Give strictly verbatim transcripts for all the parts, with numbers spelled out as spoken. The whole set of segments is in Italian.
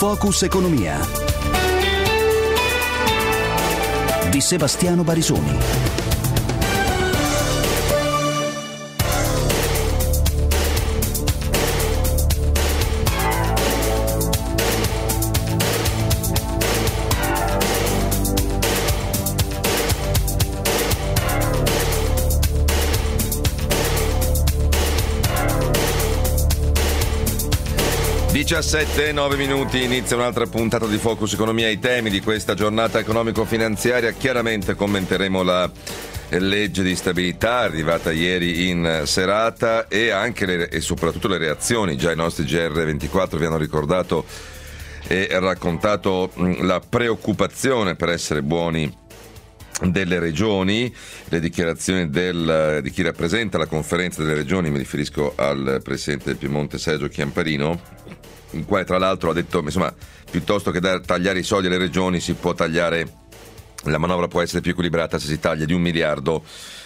Focus Economia di Sebastiano Barisoni. diciassette e nove minuti, inizia un'altra puntata di Focus Economia. I temi di questa giornata economico-finanziaria: chiaramente commenteremo la legge di stabilità arrivata ieri in serata e anche le, e soprattutto le reazioni. Già i nostri G R ventiquattro vi hanno ricordato e raccontato la preoccupazione, per essere buoni, delle regioni, le dichiarazioni del, di chi rappresenta la conferenza delle regioni. Mi riferisco al presidente del Piemonte Sergio Chiamparino, in quale tra l'altro ha detto, insomma, piuttosto che da tagliare i soldi alle regioni si può tagliare, la manovra può essere più equilibrata se si taglia di un miliardo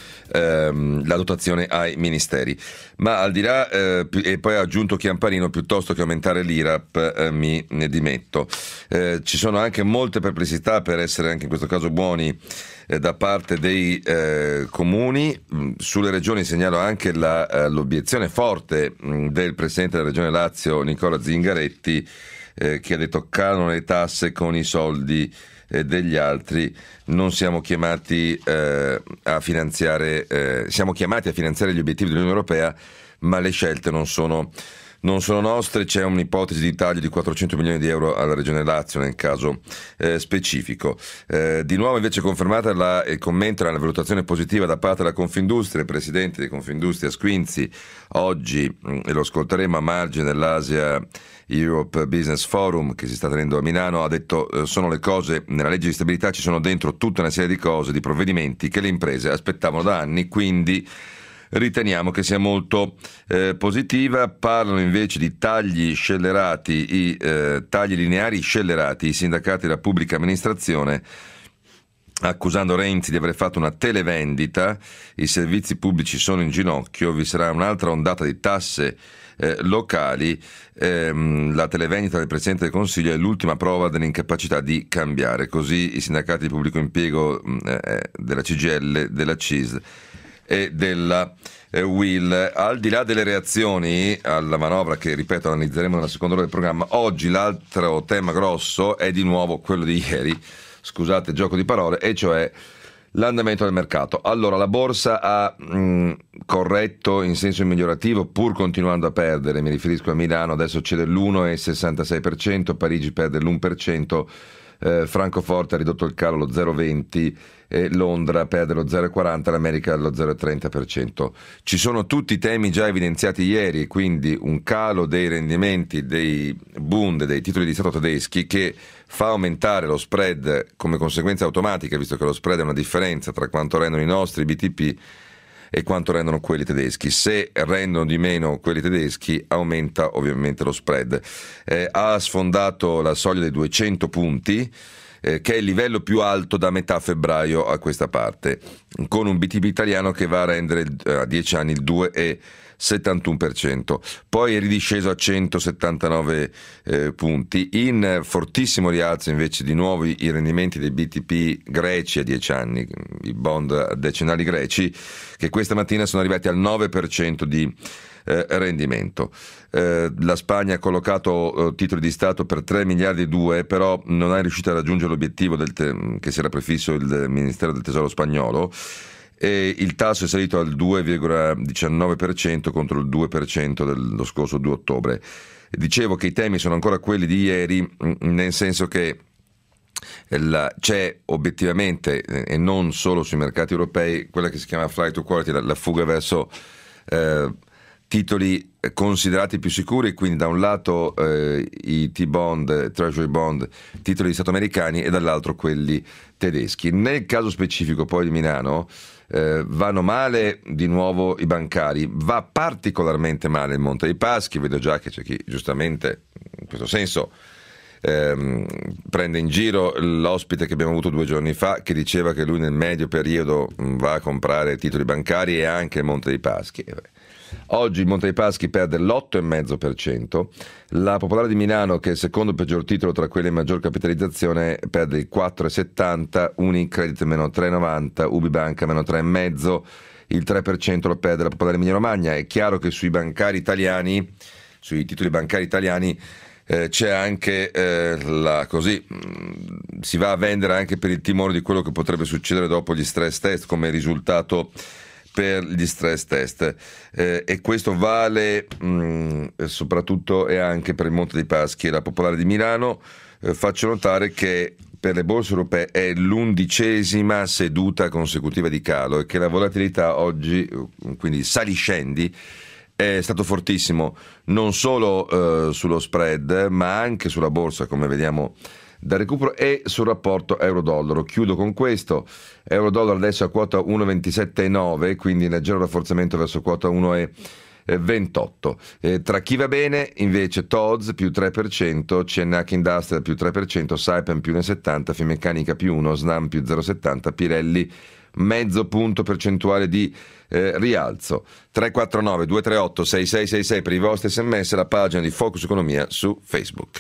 ehm, la dotazione ai ministeri. Ma al di là, eh, e poi ha aggiunto Chiamparino, piuttosto che aumentare l'I R A P eh, mi ne dimetto. Eh, ci sono anche molte perplessità, per essere anche in questo caso buoni, eh, da parte dei eh, comuni. Sulle regioni segnalo anche la, eh, l'obiezione forte mh, del presidente della regione Lazio, Nicola Zingaretti, eh, che ha detto: calano le tasse con i soldi eh, degli altri, non siamo chiamati eh, a finanziare, eh, siamo chiamati a finanziare gli obiettivi dell'Unione Europea, ma le scelte non sono Non sono nostre. C'è un'ipotesi di taglio di quattrocento milioni di euro alla Regione Lazio nel caso eh, specifico. Eh, di nuovo invece confermata la, il commento, la valutazione positiva da parte della Confindustria. Il presidente di Confindustria Squinzi oggi, mh, e lo ascolteremo a margine dell'Asia Europe Business Forum che si sta tenendo a Milano, ha detto eh, sono le cose, nella legge di stabilità ci sono dentro tutta una serie di cose, di provvedimenti che le imprese aspettavano da anni, quindi riteniamo che sia molto eh, positiva. Parlano invece di tagli scellerati, i eh, tagli lineari scellerati, i sindacati della pubblica amministrazione, accusando Renzi di aver fatto una televendita. I servizi pubblici sono in ginocchio, vi sarà un'altra ondata di tasse eh, locali. Ehm, la televendita del Presidente del Consiglio è l'ultima prova dell'incapacità di cambiare. Così i sindacati di pubblico impiego eh, della C G I L, della C I S L e della eh, U I L. Al di là delle reazioni alla manovra, che ripeto analizzeremo nella seconda ora del programma, oggi l'altro tema grosso è di nuovo quello di ieri, scusate il gioco di parole, e cioè l'andamento del mercato. Allora, la borsa ha mh, corretto in senso migliorativo, pur continuando a perdere. Mi riferisco a Milano, adesso cede l'uno virgola sessantasei per cento, Parigi perde l'uno per cento, eh, Francoforte ha ridotto il calo allo zero virgola venti, e Londra perde lo zero virgola quaranta, l'America allo zero virgola trenta per cento. Ci sono tutti i temi già evidenziati ieri, quindi un calo dei rendimenti dei Bund, dei titoli di Stato tedeschi, che fa aumentare lo spread come conseguenza automatica, visto che lo spread è una differenza tra quanto rendono i nostri B T P e quanto rendono quelli tedeschi. Se rendono di meno quelli tedeschi, aumenta ovviamente lo spread. Eh, ha sfondato la soglia dei duecento punti, eh, che è il livello più alto da metà febbraio a questa parte, con un B T P italiano che va a rendere a dieci anni il due virgola settantuno per cento. Poi è ridisceso a centosettantanove eh, punti. In fortissimo rialzo invece di nuovo i rendimenti dei B T P greci a dieci anni, i bond decennali greci, che questa mattina sono arrivati al nove per cento di eh, rendimento. Eh, la Spagna ha collocato eh, titoli di Stato per tre miliardi e due, però non è riuscita a raggiungere l'obiettivo del te- che si era prefisso il Ministero del Tesoro spagnolo. E il tasso è salito al due virgola diciannove per cento contro il due per cento dello scorso due ottobre. Dicevo che i temi sono ancora quelli di ieri, nel senso che la, c'è obiettivamente, e non solo sui mercati europei, quella che si chiama flight to quality, la, la fuga verso eh, titoli considerati più sicuri, quindi da un lato eh, i T-bond, treasury bond, titoli di Stato americani, e dall'altro quelli tedeschi. Nel caso specifico poi di Milano eh, vanno male di nuovo i bancari, va particolarmente male il Monte dei Paschi. Vedo già che c'è chi giustamente in questo senso ehm, prende in giro l'ospite che abbiamo avuto due giorni fa, che diceva che lui nel medio periodo va a comprare titoli bancari e anche il Monte dei Paschi. Oggi il Monte dei Paschi perde l'otto virgola cinque per cento, la Popolare di Milano, che è il secondo peggior titolo tra quelle in maggior capitalizzazione, perde il quattro virgola settanta, Unicredit meno tre virgola novanta, Ubibanca meno tre virgola cinque, il tre per cento lo perde la Popolare Emilia Romagna. È chiaro che sui bancari italiani, sui titoli bancari italiani, eh, c'è anche eh, la così mh, si va a vendere anche per il timore di quello che potrebbe succedere dopo gli stress test, come risultato per gli stress test, eh, e questo vale mh, soprattutto e anche per il Monte dei Paschi e la Popolare di Milano. Eh, faccio notare che per le borse europee è l'undicesima seduta consecutiva di calo e che la volatilità oggi, quindi saliscendi, è stato fortissimo non solo eh, sullo spread ma anche sulla borsa, come vediamo dal recupero, e sul rapporto euro-dollaro. Chiudo con questo: euro-dollaro adesso a quota uno virgola ventisette virgola nove, quindi in leggero rafforzamento verso quota uno virgola ventotto. Eh, tra chi va bene invece T O Z più tre per cento, C N H Industrial più tre per cento, Saipem più uno virgola settanta, Finmeccanica più uno, Snam più zero virgola settanta, Pirelli mezzo punto percentuale di eh, rialzo. Tre quattro nove due tre otto sei sei sei sei per i vostri sms, la pagina di Focus Economia su Facebook.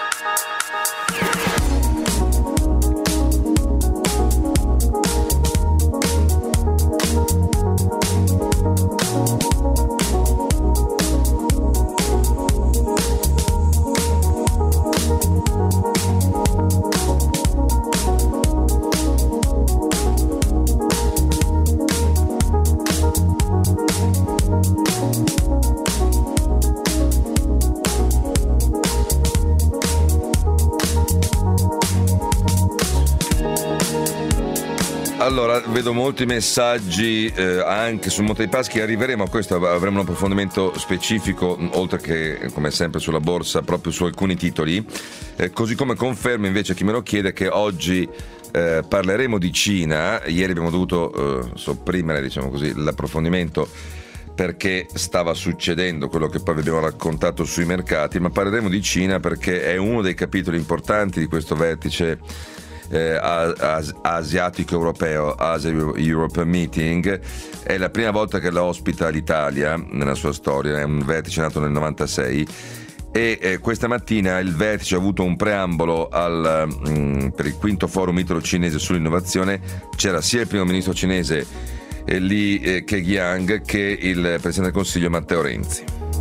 Allora, vedo molti messaggi eh, anche sul Monte dei Paschi, arriveremo a questo, avremo un approfondimento specifico, oltre che come sempre sulla borsa, proprio su alcuni titoli, eh, così come confermo invece chi me lo chiede che oggi eh, parleremo di Cina. Ieri abbiamo dovuto eh, sopprimere, diciamo così, l'approfondimento perché stava succedendo quello che poi vi abbiamo raccontato sui mercati, ma parleremo di Cina perché è uno dei capitoli importanti di questo vertice Eh, as- asiatico europeo, Asia Europe Meeting. È la prima volta che la ospita l'Italia nella sua storia, è un vertice nato nel novantasei e eh, questa mattina il vertice ha avuto un preambolo al, mh, per il quinto forum italo-cinese sull'innovazione. C'era sia il primo ministro cinese eh, Li eh, Keqiang che il presidente del Consiglio Matteo Renzi.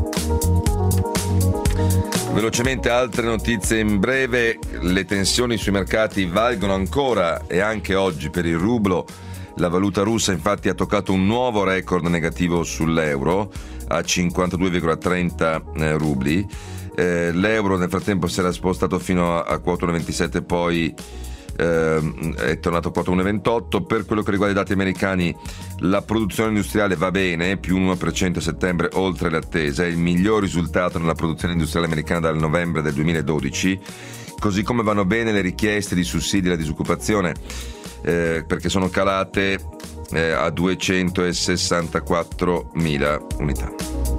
Velocemente altre notizie in breve. Le tensioni sui mercati valgono ancora e anche oggi per il rublo. La valuta russa infatti ha toccato un nuovo record negativo sull'euro a cinquantadue virgola trenta eh, rubli. Eh, l'euro nel frattempo si era spostato fino a, a quota uno virgola ventisette, poi eh, è tornato a quota uno virgola ventotto. Per quello che riguarda i dati americani, la produzione industriale va bene, più uno per cento a settembre, oltre le attese. È il miglior risultato nella produzione industriale americana dal novembre del duemiladodici, così come vanno bene le richieste di sussidi alla disoccupazione, eh, perché sono calate eh, a duecentosessantaquattromila unità.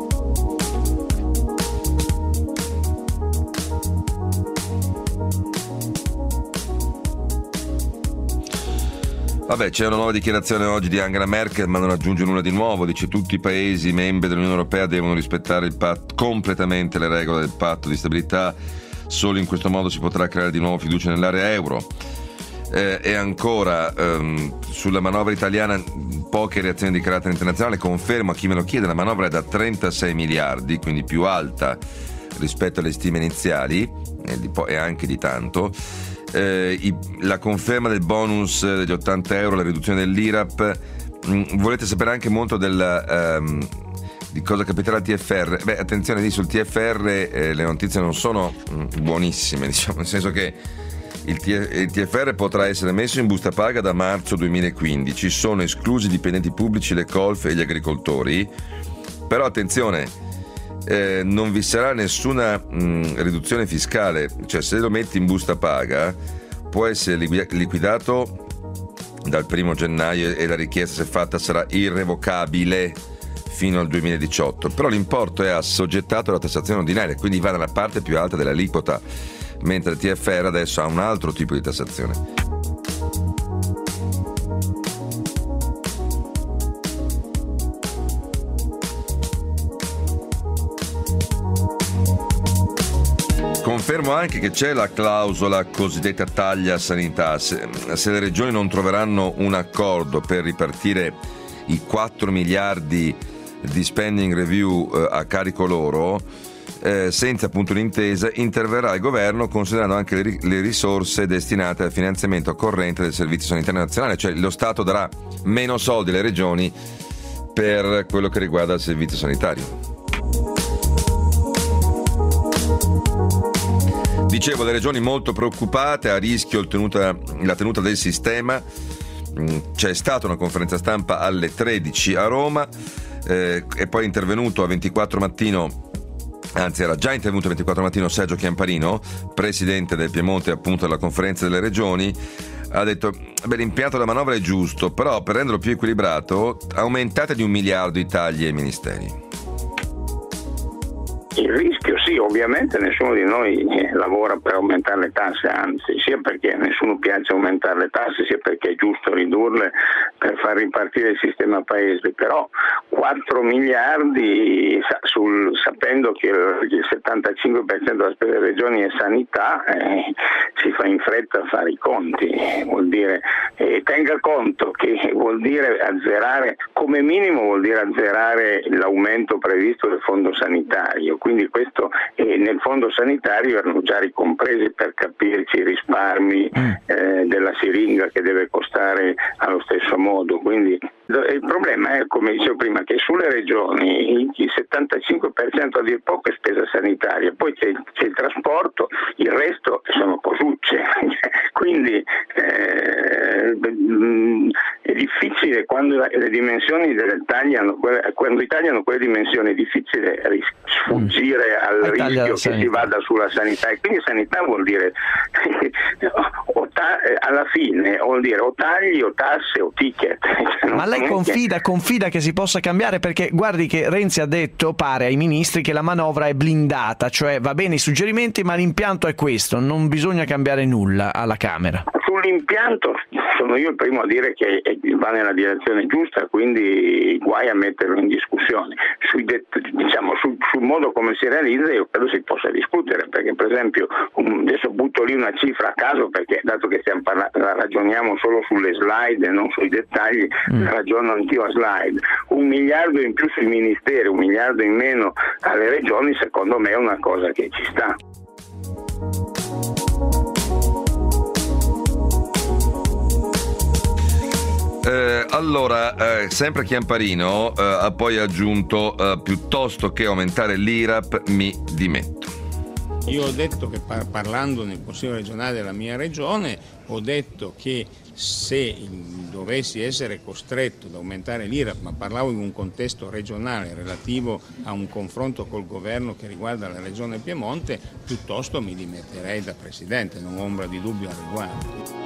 Vabbè, c'è una nuova dichiarazione oggi di Angela Merkel, ma non aggiunge nulla di nuovo. Dice: tutti i paesi membri dell'Unione Europea devono rispettare il patto, completamente le regole del patto di stabilità. Solo in questo modo si potrà creare di nuovo fiducia nell'area euro. Eh, e ancora ehm, sulla manovra italiana, poche reazioni di carattere internazionale. Confermo a chi me lo chiede, la manovra è da trentasei miliardi, quindi più alta rispetto alle stime iniziali, e, di po- e anche di tanto. Eh, i, la conferma del bonus degli ottanta euro, la riduzione dell'I R A P. Mh, volete sapere anche molto del, ehm, di cosa capiterà al T F R? Beh, attenzione, lì sul T F R eh, le notizie non sono mh, buonissime, diciamo, nel senso che il, T- il T F R potrà essere messo in busta paga da marzo duemilaquindici, sono esclusi i dipendenti pubblici, le colf e gli agricoltori, però attenzione, Eh, non vi sarà nessuna mh, riduzione fiscale, cioè se lo metti in busta paga può essere liquidato dal primo gennaio e la richiesta, se fatta, sarà irrevocabile fino al duemiladiciotto, però l'importo è assoggettato alla tassazione ordinaria, quindi va nella parte più alta dell'aliquota mentre il T F R adesso ha un altro tipo di tassazione. Confermo anche che c'è la clausola cosiddetta taglia sanità. Se, se le regioni non troveranno un accordo per ripartire i quattro miliardi di spending review eh, a carico loro, eh, senza appunto un'intesa, interverrà il governo considerando anche le, le risorse destinate al finanziamento corrente del Servizio Sanitario Nazionale, cioè lo Stato darà meno soldi alle regioni per quello che riguarda il servizio sanitario. Dicevo, le regioni molto preoccupate, a rischio il tenuta, la tenuta del sistema. C'è stata una conferenza stampa alle tredici a Roma, eh, è poi intervenuto a ventiquattro mattino, anzi era già intervenuto a ventiquattro mattino Sergio Chiamparino, presidente del Piemonte appunto della conferenza delle regioni. Ha detto, beh, l'impianto della manovra è giusto, però per renderlo più equilibrato aumentate di un miliardo i tagli ai ministeri. Il rischio sì, ovviamente nessuno di noi lavora per aumentare le tasse, anzi, sia perché a nessuno piace aumentare le tasse, sia perché è giusto ridurle per far ripartire il sistema paese, però quattro miliardi sul, sapendo che il settantacinque per cento della spesa delle regioni è sanità, eh, si fa in fretta a fare i conti, vuol dire, eh, tenga conto che vuol dire azzerare, come minimo vuol dire azzerare l'aumento previsto del fondo sanitario. Quindi questo eh, nel fondo sanitario erano già ricompresi, per capirci, i risparmi eh, della siringa che deve costare allo stesso modo. Quindi il problema è, come dicevo prima, che sulle regioni il settantacinque per cento a dir poco è spesa sanitaria, poi c'è, c'è il trasporto, il resto sono cosucce. Quindi eh, è difficile quando le dimensioni del tagliano, quando i tagliano quelle dimensioni, è difficile sfuggire al a rischio che si vada sulla sanità, e quindi sanità vuol dire o ta- alla fine vuol dire o tagli o tasse o ticket. Ma lei confida, confida che si possa cambiare? Perché guardi che Renzi ha detto, pare ai ministri, che la manovra è blindata, cioè va bene i suggerimenti ma l'impianto è questo, non bisogna cambiare nulla alla Camera. Sull'impianto sono io il primo a dire che va nella direzione giusta, quindi guai a metterlo in discussione. Sui det- diciamo, sul, sul modo come si realizza io credo si possa discutere, perché per esempio um, adesso butto lì una cifra a caso, perché dato che stiamo parla- ragioniamo solo sulle slide e non sui dettagli, mm. ragiono anch'io a slide. Un miliardo in più sui ministeri, un miliardo in meno alle regioni, secondo me è una cosa che ci sta. Eh, allora, eh, sempre Chiamparino eh, ha poi aggiunto eh, piuttosto che aumentare l'I R A P mi dimetto. Io ho detto che par- parlando nel Consiglio regionale della mia regione, ho detto che se dovessi essere costretto ad aumentare l'I R A P, ma parlavo in un contesto regionale relativo a un confronto col governo che riguarda la regione Piemonte, piuttosto mi dimetterei da presidente, non ho ombra di dubbio al riguardo.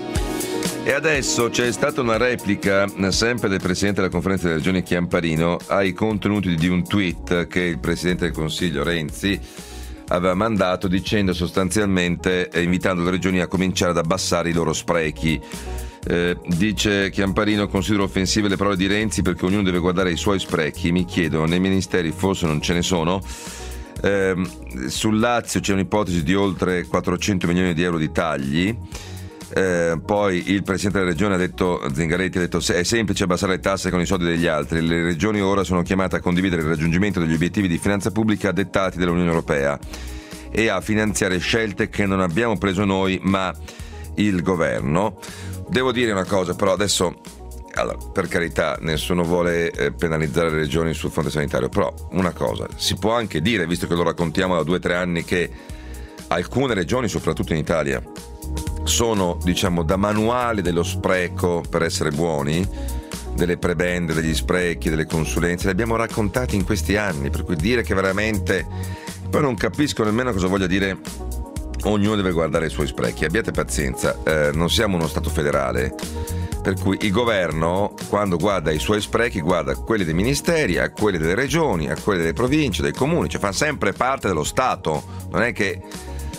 E adesso c'è stata una replica sempre del Presidente della Conferenza delle Regioni Chiamparino ai contenuti di un tweet che il Presidente del Consiglio Renzi aveva mandato, dicendo sostanzialmente, eh, invitando le regioni a cominciare ad abbassare i loro sprechi. Eh, dice Chiamparino: considero offensive le parole di Renzi perché ognuno deve guardare i suoi sprechi. Mi chiedo, nei ministeri forse non ce ne sono? Eh, sul Lazio c'è un'ipotesi di oltre quattrocento milioni di euro di tagli. Eh, poi il Presidente della Regione ha detto, Zingaretti ha detto, è semplice abbassare le tasse con i soldi degli altri, le regioni ora sono chiamate a condividere il raggiungimento degli obiettivi di finanza pubblica dettati dall'Unione Europea e a finanziare scelte che non abbiamo preso noi ma il governo. Devo dire una cosa però adesso, allora, per carità, nessuno vuole eh, penalizzare le regioni sul fronte sanitario, però una cosa si può anche dire, visto che lo raccontiamo da due o tre anni, che alcune regioni, soprattutto in Italia, sono, diciamo, da manuale dello spreco per essere buoni, delle prebende, degli sprechi, delle consulenze, le abbiamo raccontate in questi anni, per cui dire che veramente poi non capisco nemmeno cosa voglia dire ognuno deve guardare i suoi sprechi. Abbiate pazienza, eh, non siamo uno Stato federale, per cui il governo, quando guarda i suoi sprechi, guarda quelli dei ministeri, a quelli delle regioni, a quelli delle province, dei comuni, cioè fa sempre parte dello Stato, non è che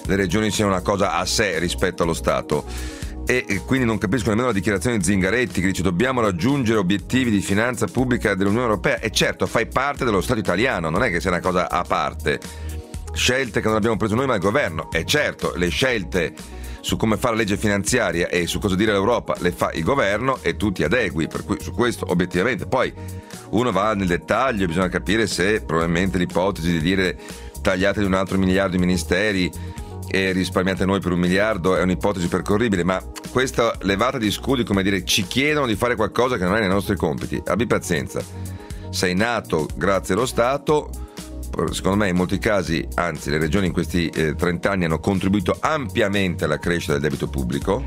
le regioni siano una cosa a sé rispetto allo Stato. E quindi non capisco nemmeno la dichiarazione di Zingaretti che dice dobbiamo raggiungere obiettivi di finanza pubblica dell'Unione Europea. E certo, fai parte dello Stato italiano, non è che sia una cosa a parte. Scelte che non abbiamo preso noi ma il governo. E certo, le scelte su come fare la legge finanziaria e su cosa dire all'Europa le fa il governo e tu ti adegui, per cui su questo obiettivamente poi uno va nel dettaglio, bisogna capire se probabilmente l'ipotesi di dire tagliate di un altro miliardo i ministeri e risparmiate noi per un miliardo è un'ipotesi percorribile, ma questa levata di scudi, come dire, ci chiedono di fare qualcosa che non è nei nostri compiti. Abbi pazienza, sei nato grazie allo Stato. Secondo me in molti casi, anzi le regioni in questi eh, trenta anni hanno contribuito ampiamente alla crescita del debito pubblico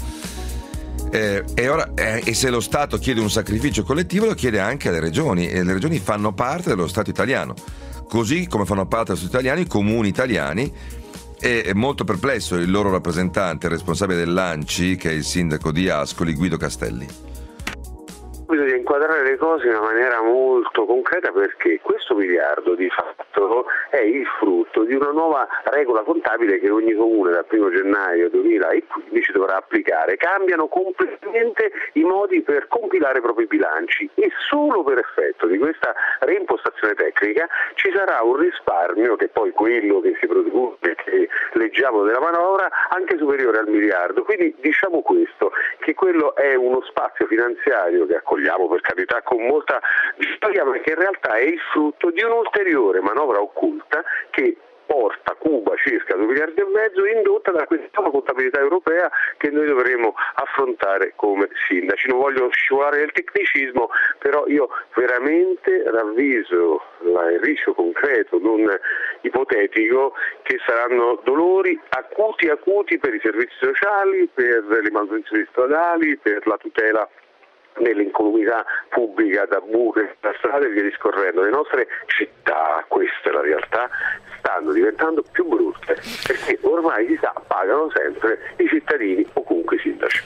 eh, e, ora, eh, e se lo Stato chiede un sacrificio collettivo lo chiede anche alle regioni, e le regioni fanno parte dello Stato italiano, così come fanno parte dello Stato italiano i comuni italiani. E è molto perplesso il loro rappresentante, il responsabile dell'A N C I, che è il sindaco di Ascoli, Guido Castelli. Bisogna inquadrare le cose in una maniera molto concreta, perché questo miliardo di fatto è il frutto di una nuova regola contabile che ogni comune dal primo gennaio duemilaquindici dovrà applicare. Cambiano completamente i modi per compilare i propri bilanci e solo per effetto di questa reimpostazione tecnica ci sarà un risparmio, che poi quello che si produce, che leggiamo nella manovra, anche superiore al miliardo. Quindi diciamo questo, che quello è uno spazio finanziario che accogliamo per carità con molta gioia, ma che in realtà è il frutto di un'ulteriore manovra occulta che porta Cuba circa due miliardi e mezzo, indotta da questa contabilità europea che noi dovremo affrontare come sindaci. Non voglio scivolare nel tecnicismo, però io veramente ravviso il rischio concreto, non ipotetico, che saranno dolori acuti acuti per i servizi sociali, per le manutenzioni stradali, per la tutela nell'incolumità pubblica da buche, da strade e via discorrendo. Le nostre città, questa è la realtà, stanno diventando più brutte perché ormai si sa, pagano sempre i cittadini o comunque i sindaci.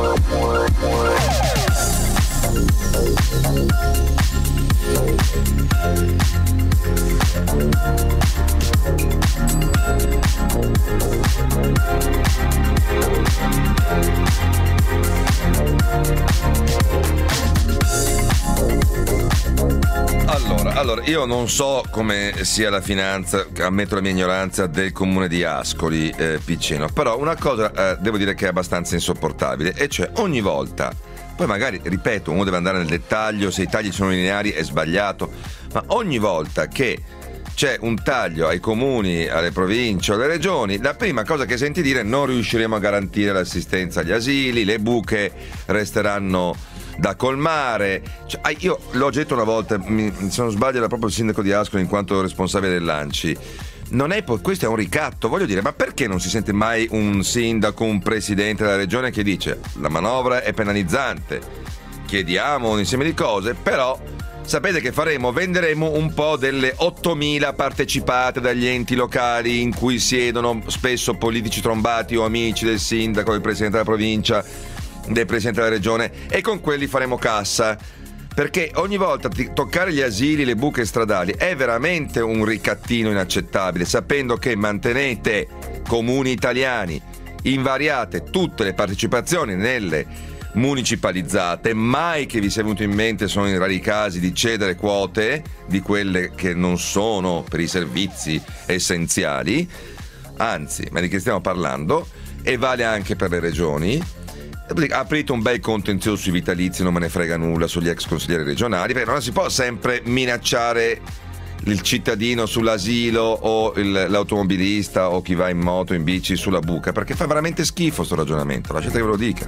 Allora, allora, io non so come sia la finanza, ammetto la mia ignoranza, del comune di Ascoli eh, Piceno, però una cosa eh, devo dire che è abbastanza insopportabile, e cioè ogni volta, poi magari, ripeto, uno deve andare nel dettaglio, se i tagli sono lineari è sbagliato, ma ogni volta che c'è un taglio ai comuni, alle province o alle regioni, la prima cosa che senti dire è non riusciremo a garantire l'assistenza agli asili, le buche resteranno da colmare. Cioè, io l'ho detto una volta, mi, se non sbaglio era proprio il sindaco di Ascoli in quanto responsabile dell'A N C I, non è, questo è un ricatto, voglio dire, ma perché non si sente mai un sindaco, un presidente della regione che dice la manovra è penalizzante, chiediamo un insieme di cose, però sapete che faremo? Venderemo un po' delle ottomila partecipate dagli enti locali in cui siedono spesso politici trombati o amici del sindaco, del presidente della provincia, del presidente della regione, e con quelli faremo cassa, perché ogni volta toccare gli asili, le buche stradali è veramente un ricattino inaccettabile, sapendo che mantenete comuni italiani invariate tutte le partecipazioni nelle municipalizzate, mai che vi sia venuto in mente, sono in rari casi, di cedere quote di quelle che non sono per i servizi essenziali, anzi, ma di che stiamo parlando? E vale anche per le regioni. Aprite un bel contenzioso sui vitalizi, non me ne frega nulla, sugli ex consiglieri regionali, perché non si può sempre minacciare il cittadino sull'asilo o il, l'automobilista o chi va in moto, in bici sulla buca, perché fa veramente schifo sto ragionamento, lasciate che ve lo dica.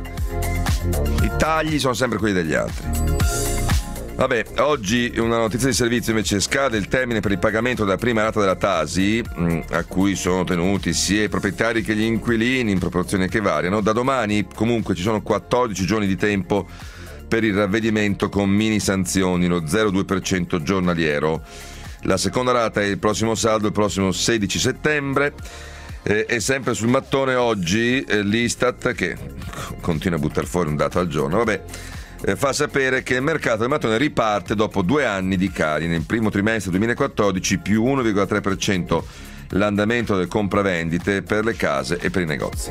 I tagli sono sempre quelli degli altri. Vabbè, oggi una notizia di servizio invece: scade il termine per il pagamento della prima rata della Tasi, mh, a cui sono tenuti sia i proprietari che gli inquilini in proporzioni che variano. Da domani comunque ci sono quattordici giorni di tempo per il ravvedimento con mini sanzioni, lo zero virgola due per cento giornaliero. La seconda rata è il prossimo saldo, il prossimo sedici settembre. Eh, e sempre sul mattone oggi eh, l'Istat, che continua a buttare fuori un dato al giorno, vabbè, eh, fa sapere che il mercato del mattone riparte dopo due anni di cali. Nel primo trimestre duemilaquattordici più uno virgola tre per cento l'andamento delle compravendite per le case e per i negozi.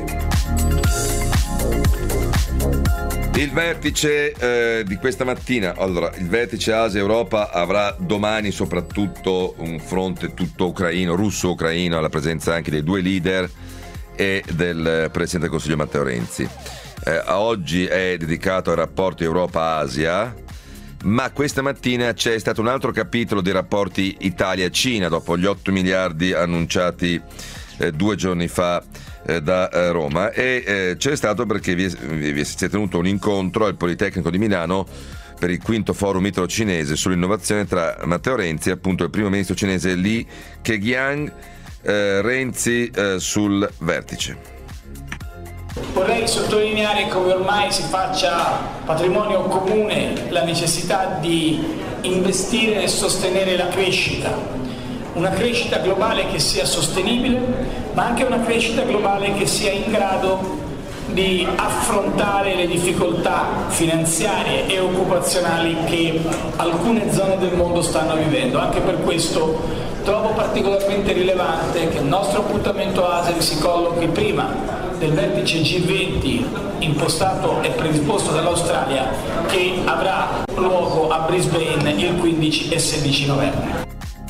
Il vertice eh, di questa mattina, allora, il vertice Asia-Europa avrà domani soprattutto un fronte tutto ucraino, russo-ucraino, alla presenza anche dei due leader e del Presidente del Consiglio Matteo Renzi. Eh, oggi è dedicato ai rapporti Europa-Asia, ma questa mattina c'è stato un altro capitolo dei rapporti Italia-Cina dopo gli otto miliardi annunciati eh, due giorni fa eh, da eh, Roma, e eh, c'è stato perché vi, è, vi si è tenuto un incontro al Politecnico di Milano per il quinto forum italo-cinese sull'innovazione tra Matteo Renzi e appunto il primo ministro cinese Li Keqiang. eh, Renzi eh, sul vertice. Vorrei sottolineare come ormai si faccia patrimonio comune la necessità di investire e sostenere la crescita, una crescita globale che sia sostenibile, ma anche una crescita globale che sia in grado di affrontare le difficoltà finanziarie e occupazionali che alcune zone del mondo stanno vivendo. Anche per questo trovo particolarmente rilevante che il nostro appuntamento ASEAN si collochi prima del vertice G venti impostato e predisposto dall'Australia, che avrà luogo a Brisbane il quindici e sedici novembre.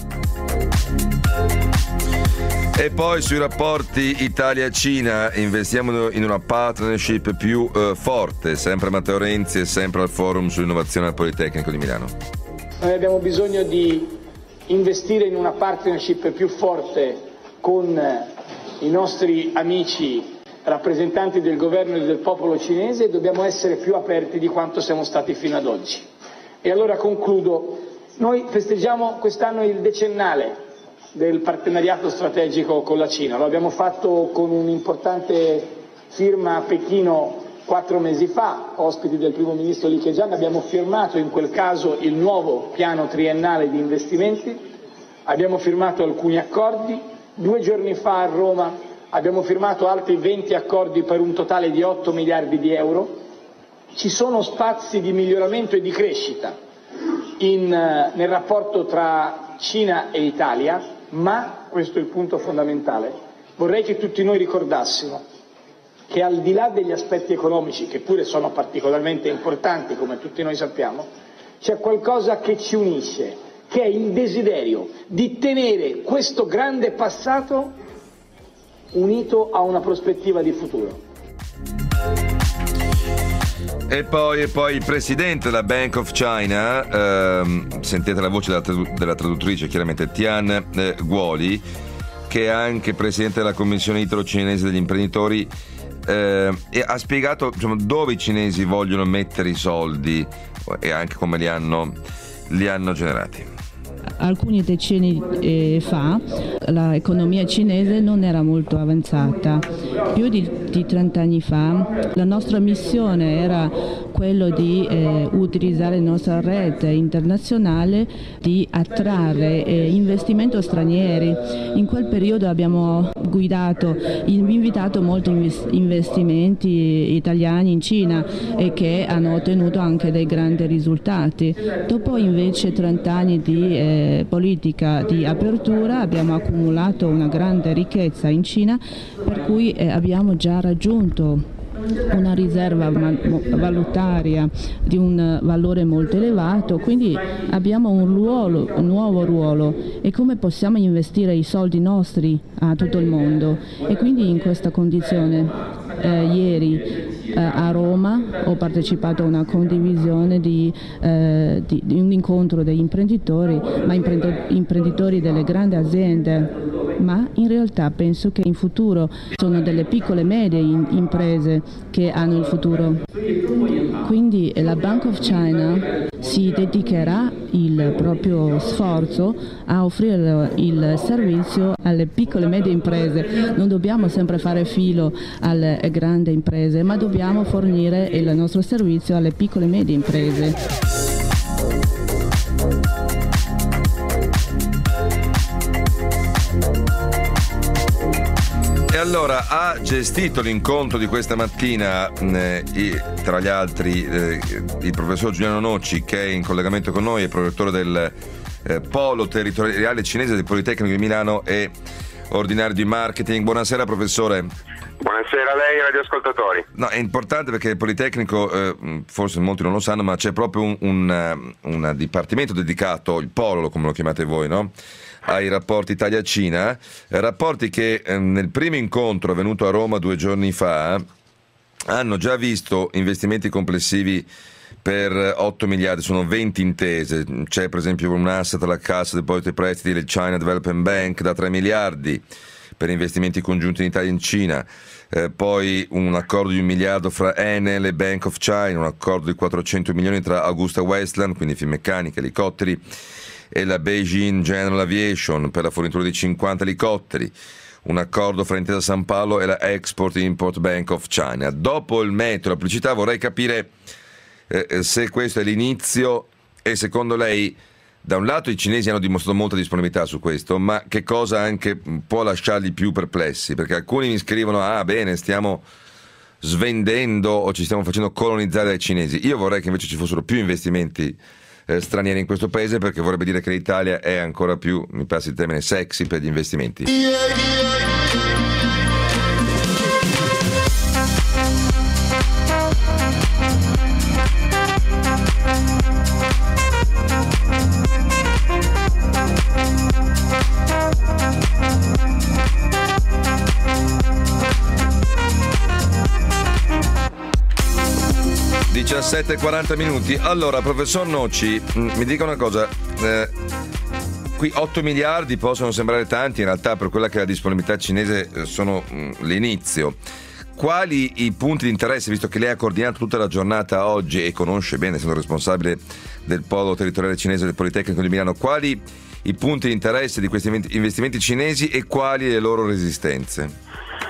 E poi sui rapporti Italia-Cina investiamo in una partnership più eh, forte, sempre Matteo Renzi e sempre al forum sull'innovazione al Politecnico di Milano. Noi abbiamo bisogno di investire in una partnership più forte con i nostri amici rappresentanti del governo e del popolo cinese, e dobbiamo essere più aperti di quanto siamo stati fino ad oggi. E allora concludo. Noi festeggiamo quest'anno il decennale del partenariato strategico con la Cina. Lo abbiamo fatto con un'importante firma a Pechino quattro mesi fa, ospiti del primo ministro Li Keqiang. Abbiamo firmato in quel caso il nuovo piano triennale di investimenti, abbiamo firmato alcuni accordi. Due giorni fa a Roma abbiamo firmato altri venti accordi per un totale di otto miliardi di euro. Ci sono spazi di miglioramento e di crescita in, nel rapporto tra Cina e Italia, ma, questo è il punto fondamentale, vorrei che tutti noi ricordassimo che al di là degli aspetti economici, che pure sono particolarmente importanti, come tutti noi sappiamo, c'è qualcosa che ci unisce, che è il desiderio di tenere questo grande passato unito a una prospettiva di futuro. E poi, e poi il presidente della Bank of China, ehm, sentite la voce della, tradu- della traduttrice, chiaramente Tian eh, Guoli, che è anche presidente della commissione italo-cinese degli imprenditori, eh, e ha spiegato, insomma, dove i cinesi vogliono mettere i soldi e anche come li hanno, li hanno generati. Alcuni decenni eh, fa l'economia cinese non era molto avanzata. Più di, di trenta anni fa la nostra missione era quello di eh, utilizzare la nostra rete internazionale, di attrarre eh, investimenti stranieri. In quel periodo abbiamo guidato, invitato molti investimenti italiani in Cina e che hanno ottenuto anche dei grandi risultati. Dopo invece trenta anni di eh, politica di apertura abbiamo accumulato una grande ricchezza in Cina, per cui eh, abbiamo già raggiunto una riserva valutaria di un valore molto elevato, quindi abbiamo un ruolo, un nuovo ruolo, e come possiamo investire i soldi nostri a tutto il mondo. E quindi in questa condizione eh, ieri eh, a Roma ho partecipato a una condivisione di, eh, di, di un incontro degli imprenditori, ma imprenditori delle grandi aziende, ma in realtà penso che in futuro sono delle piccole e medie imprese che hanno il futuro. Quindi la Bank of China si dedicherà il proprio sforzo a offrire il servizio alle piccole e medie imprese. Non dobbiamo sempre fare filo alle grandi imprese, ma dobbiamo fornire il nostro servizio alle piccole e medie imprese. E allora ha gestito l'incontro di questa mattina, eh, tra gli altri, eh, il professor Giuliano Nocci, che è in collegamento con noi, è prorettore del eh, Polo Territoriale Cinese del Politecnico di Milano, e ordinario di marketing. Buonasera professore. Buonasera a lei e agli ascoltatori. No, è importante perché il Politecnico, eh, forse molti non lo sanno, ma c'è proprio un, un, un dipartimento dedicato, il polo come lo chiamate voi, no? Ai rapporti Italia-Cina, eh, rapporti che eh, nel primo incontro avvenuto a Roma due giorni fa hanno già visto investimenti complessivi per otto miliardi, sono venti intese. C'è per esempio un asset alla Cassa Depositi e Prestiti del China Development Bank da tre miliardi per investimenti congiunti in Italia e in Cina, eh, poi un accordo di un miliardo fra Enel e Bank of China, un accordo di quattrocento milioni tra Augusta Westland, quindi Finmeccanica, elicotteri, e la Beijing General Aviation per la fornitura di cinquanta elicotteri, un accordo fra Intesa San Paolo e la Export-Import Bank of China. Dopo il metro, la pubblicità, vorrei capire eh, se questo è l'inizio e secondo lei, da un lato i cinesi hanno dimostrato molta disponibilità su questo, ma che cosa anche può lasciarli più perplessi? Perché alcuni mi scrivono, ah bene, stiamo svendendo o ci stiamo facendo colonizzare dai cinesi. Io vorrei che invece ci fossero più investimenti eh, stranieri in questo paese, perché vorrebbe dire che l'Italia è ancora più, mi passi il termine, sexy per gli investimenti. diciassette e quaranta minuti. Allora, professor Noci, mi dica una cosa, eh, qui otto miliardi possono sembrare tanti, in realtà per quella che è la disponibilità cinese sono mh, l'inizio. Quali i punti di interesse, visto che lei ha coordinato tutta la giornata oggi e conosce bene, essendo responsabile del polo territoriale cinese del Politecnico di Milano, quali i punti di interesse di questi investimenti cinesi e quali le loro resistenze?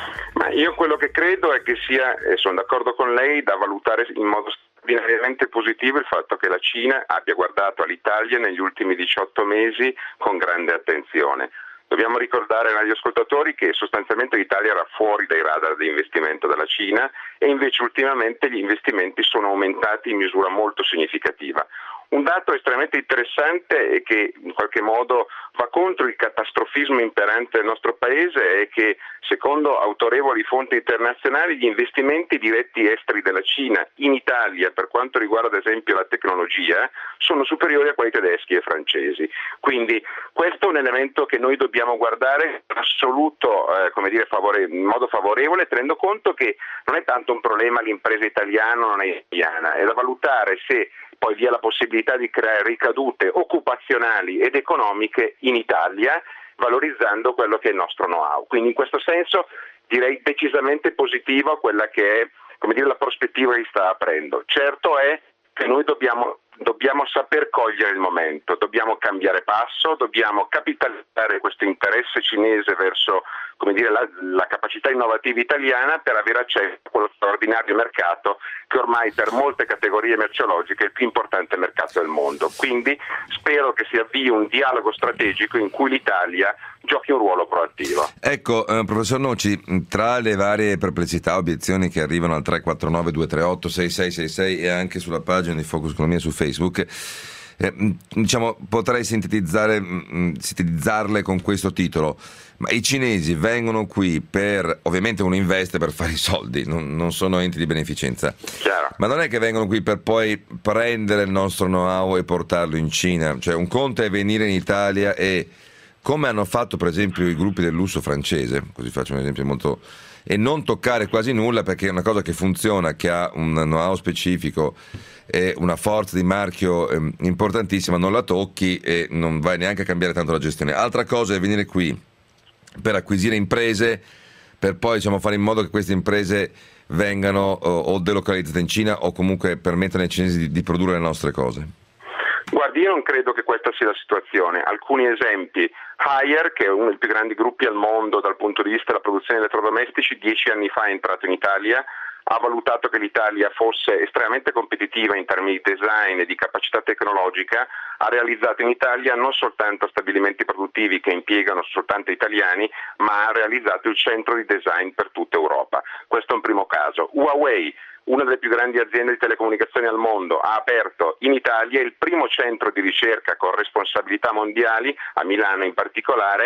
Ma io quello che credo è che sia, e sono d'accordo con lei, da valutare in modo straordinariamente positivo il fatto che la Cina abbia guardato all'Italia negli ultimi diciotto mesi con grande attenzione. Dobbiamo ricordare agli ascoltatori che sostanzialmente l'Italia era fuori dai radar di investimento della Cina e invece ultimamente gli investimenti sono aumentati in misura molto significativa. Un dato estremamente interessante e che in qualche modo va contro il catastrofismo imperante del nostro paese è che, secondo autorevoli fonti internazionali, gli investimenti diretti esteri della Cina in Italia, per quanto riguarda ad esempio la tecnologia, sono superiori a quelli tedeschi e francesi. Quindi questo è un elemento che noi dobbiamo guardare in assoluto, eh, come dire, favore- in modo favorevole, tenendo conto che non è tanto un problema l'impresa italiana o non è italiana, è da valutare se poi vi è la possibilità di creare ricadute occupazionali ed economiche in Italia, valorizzando quello che è il nostro know-how. Quindi in questo senso direi decisamente positiva quella che è, come dire, la prospettiva che sta aprendo. Certo è che noi dobbiamo, dobbiamo saper cogliere il momento, dobbiamo cambiare passo, dobbiamo capitalizzare questo interesse cinese verso, come dire, la, la capacità innovativa italiana per avere accesso a quello straordinario mercato che ormai per molte categorie merceologiche è il più importante mercato del mondo. Quindi spero che si avvii un dialogo strategico in cui l'Italia giochi un ruolo proattivo. Ecco, eh, professor Noci, tra le varie perplessità, obiezioni che arrivano al tre quattro nove due tre otto sei sei sei sei e anche sulla pagina di Focus Economia su Facebook, eh, diciamo, potrei sintetizzare, mh, sintetizzarle con questo titolo. Ma i cinesi vengono qui per, ovviamente uno investe per fare i soldi, non, non sono enti di beneficenza. Chiaro. Ma non è che vengono qui per poi prendere il nostro know-how e portarlo in Cina. Cioè, un conto è venire in Italia e, come hanno fatto per esempio i gruppi del lusso francese, così faccio un esempio molto, e non toccare quasi nulla, perché è una cosa che funziona, che ha un know-how specifico e una forza di marchio eh, importantissima, non la tocchi e non vai neanche a cambiare tanto la gestione. Altra cosa è venire qui per acquisire imprese, per poi, diciamo, fare in modo che queste imprese vengano o, o delocalizzate in Cina o comunque permettano ai cinesi di, di produrre le nostre cose. Guardi, io non credo che questa sia la situazione. Alcuni esempi: Haier, che è uno dei più grandi gruppi al mondo dal punto di vista della produzione di elettrodomestici, dieci anni fa è entrato in Italia, ha valutato che l'Italia fosse estremamente competitiva in termini di design e di capacità tecnologica, ha realizzato in Italia non soltanto stabilimenti produttivi che impiegano soltanto italiani, ma ha realizzato il centro di design per tutta Europa. Questo è un primo caso. Huawei, una delle più grandi aziende di telecomunicazioni al mondo, ha aperto in Italia il primo centro di ricerca con responsabilità mondiali, a Milano in particolare,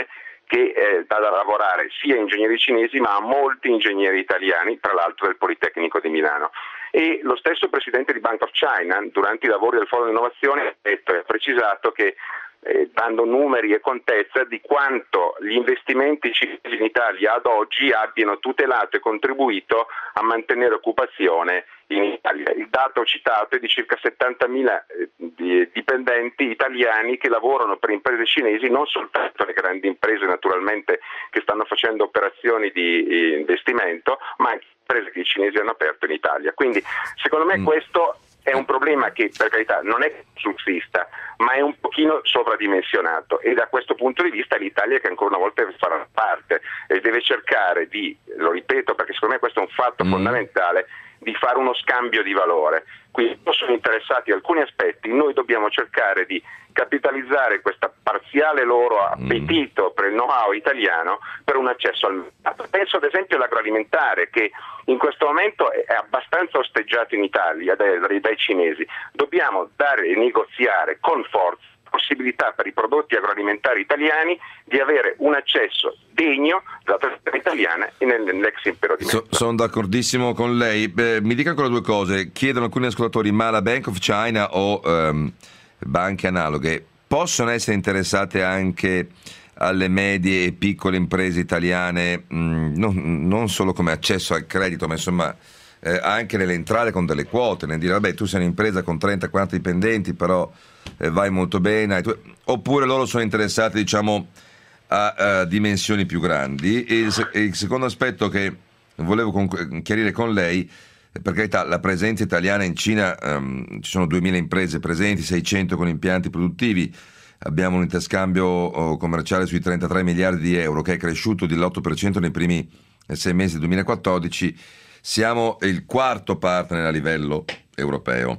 che eh, dà da lavorare sia a ingegneri cinesi ma a molti ingegneri italiani, tra l'altro del Politecnico di Milano. E lo stesso presidente di Bank of China, durante i lavori del Forum Innovazione, ha detto e ha precisato che Eh, dando numeri e contezza di quanto gli investimenti cinesi in Italia ad oggi abbiano tutelato e contribuito a mantenere occupazione in Italia. Il dato citato è di circa settantamila eh, dipendenti italiani che lavorano per imprese cinesi, non soltanto le grandi imprese naturalmente che stanno facendo operazioni di eh, investimento, ma anche imprese che i cinesi hanno aperto in Italia. Quindi secondo me mm. questo è un problema che, per carità, non è sussista, ma è un pochino sovradimensionato, e da questo punto di vista l'Italia, che ancora una volta farà parte e deve cercare di, lo ripeto perché secondo me questo è un fatto mm. fondamentale, di fare uno scambio di valore. Quindi sono interessati alcuni aspetti, noi dobbiamo cercare di capitalizzare questo parziale loro appetito per il know-how italiano per un accesso al mercato. Penso ad esempio all'agroalimentare, che in questo momento è abbastanza osteggiato in Italia dai, dai cinesi. Dobbiamo dare e negoziare con forza possibilità per i prodotti agroalimentari italiani di avere un accesso degno della tradizione italiana e nell'ex impero di Mezzo. So, sono d'accordissimo con lei. Beh, mi dica ancora due cose. Chiedono alcuni ascoltatori: ma la Bank of China o um, banche analoghe possono essere interessate anche alle medie e piccole imprese italiane, mh, non, non solo come accesso al credito, ma insomma eh, anche nell'entrare con delle quote, nel dire vabbè, tu sei un'impresa con trenta quaranta dipendenti, però eh, vai molto bene, tu... oppure loro sono interessati, diciamo, a, a dimensioni più grandi. E il, e il secondo aspetto che volevo con, chiarire con lei, per carità, la presenza italiana in Cina, um, ci sono duemila imprese presenti, seicento con impianti produttivi, abbiamo un interscambio oh, commerciale sui trentatré miliardi di euro, che è cresciuto dell'otto per cento nei primi sei mesi del duemilaquattordici. Siamo il quarto partner a livello europeo,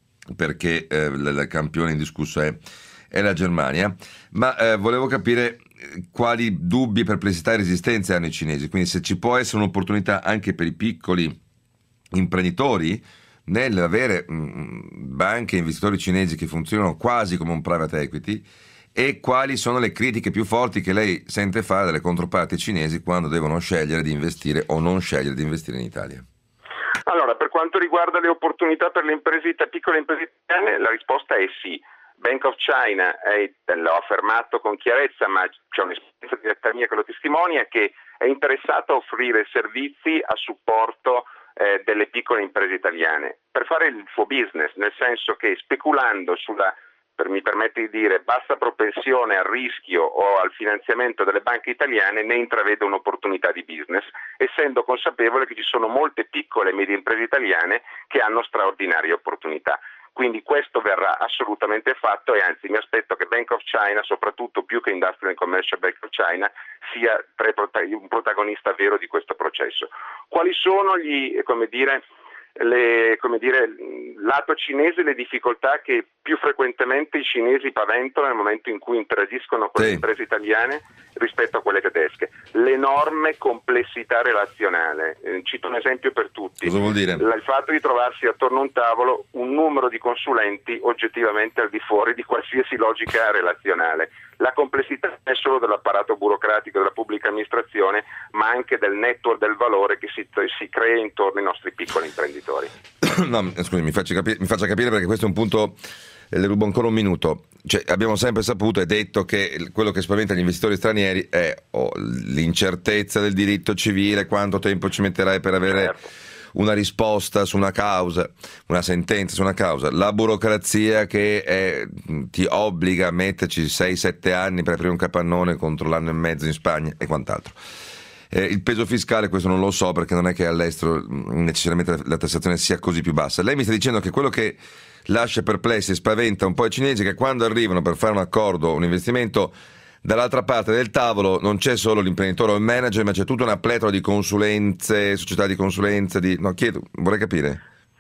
perché eh, il campione indiscusso è, è la Germania, ma eh, volevo capire quali dubbi, perplessità e resistenze hanno i cinesi, quindi se ci può essere un'opportunità anche per i piccoli imprenditori nell'avere mh, banche e investitori cinesi che funzionano quasi come un private equity, e quali sono le critiche più forti che lei sente fare dalle controparti cinesi quando devono scegliere di investire o non scegliere di investire in Italia. Allora, per quanto riguarda le opportunità per le imprese, piccole imprese italiane, la risposta è sì. Bank of China, è, l'ho affermato con chiarezza, ma c'è un'esperienza diretta mia che lo testimonia, che è interessata a offrire servizi a supporto eh, delle piccole imprese italiane per fare il suo business, nel senso che speculando sulla, per, mi permette di dire, bassa propensione al rischio o al finanziamento delle banche italiane, ne intravede un'opportunità di business, essendo consapevole che ci sono molte piccole e medie imprese italiane che hanno straordinarie opportunità. Quindi questo verrà assolutamente fatto, e anzi mi aspetto che Bank of China, soprattutto più che Industrial and Commercial Bank of China, sia un protagonista vero di questo processo. Quali sono gli, come dire, le, come dire, lato cinese, le difficoltà che più frequentemente i cinesi paventano nel momento in cui interagiscono con sì. le imprese italiane rispetto a quelle tedesche? L'enorme complessità relazionale. Eh, cito un esempio per tutti. Cosa vuol dire? Il fatto di trovarsi attorno a un tavolo un numero di consulenti oggettivamente al di fuori di qualsiasi logica relazionale. La complessità non è solo dell'apparato burocratico della pubblica amministrazione, ma anche del network del valore che si, si crea intorno ai nostri piccoli imprenditori. No, scusi, mi faccia capire, mi faccia capire perché questo è un punto, le rubo ancora un minuto. Cioè, abbiamo sempre saputo e detto che quello che spaventa gli investitori stranieri è oh, l'incertezza del diritto civile, quanto tempo ci metterai per avere certo. una risposta su una causa, una sentenza su una causa, la burocrazia che è, ti obbliga a metterci sei sette anni per aprire un capannone contro l'anno e mezzo in Spagna e quant'altro. Eh, il peso fiscale, questo non lo so, perché non è che all'estero necessariamente la, la tassazione sia così più bassa. Lei mi sta dicendo che quello che lascia perplessi e spaventa un po' i cinesi è che quando arrivano per fare un accordo, un investimento, dall'altra parte del tavolo non c'è solo l'imprenditore o il manager, ma c'è tutta una pletora di consulenze, società di consulenza, di... no, chiedo, vorrei capire.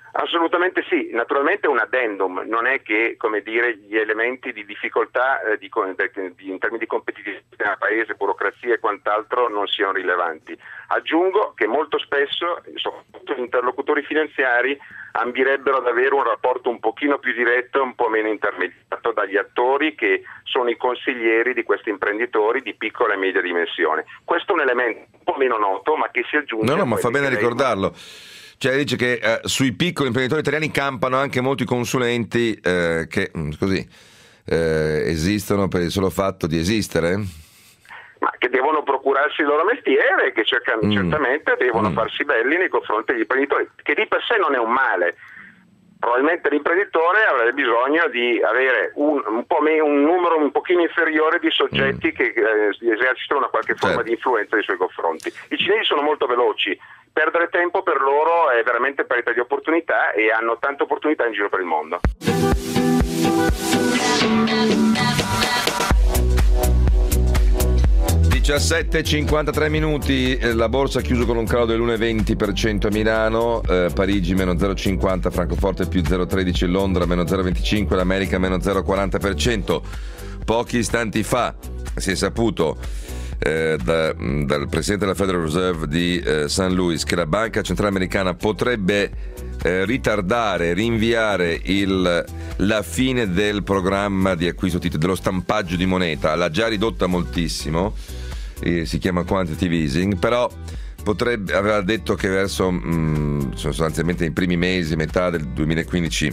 Assolutamente sì, naturalmente è un addendum, non è che, come dire, gli elementi di difficoltà eh, di, di, in termini di competitività nel paese, burocrazia e quant'altro non siano rilevanti. Aggiungo che molto spesso, soprattutto gli interlocutori finanziari, ambirebbero ad avere un rapporto un pochino più diretto e un po' meno intermediato dagli attori che sono i consiglieri di questi imprenditori di piccola e media dimensione. Questo è un elemento un po' meno noto, ma che si aggiunge. No, no, ma fa bene lei... ricordarlo. Cioè dice che eh, sui piccoli imprenditori italiani campano anche molti consulenti eh, che così eh, esistono per il solo fatto di esistere? Ma che devono procurarsi il loro mestiere e che cercano, mm. certamente devono mm. farsi belli nei confronti degli imprenditori, che di per sé non è un male. Probabilmente l'imprenditore avrebbe bisogno di avere un, un, po me, un numero un pochino inferiore di soggetti mm. che eh, esercitano una qualche forma certo. di influenza nei suoi confronti. I cinesi sono molto veloci, perdere tempo per loro è veramente perdita di opportunità e hanno tante opportunità in giro per il mondo. diciassette e cinquantatré minuti, la borsa ha chiuso con un calo dell'uno virgola venti per cento a Milano, eh, Parigi meno zero virgola cinquanta, Francoforte più zero virgola tredici, Londra meno zero virgola venticinque, l'America meno zero virgola quaranta per cento. Pochi istanti fa si è saputo eh, da, dal presidente della Federal Reserve di eh, Saint Louis che la banca centrale americana potrebbe eh, ritardare, rinviare il, la fine del programma di acquisto titoli, dello stampaggio di moneta. L'ha già ridotta moltissimo, eh, si chiama quantitative easing, però potrebbe, aveva detto che verso mh, sostanzialmente nei primi mesi, metà del duemilaquindici,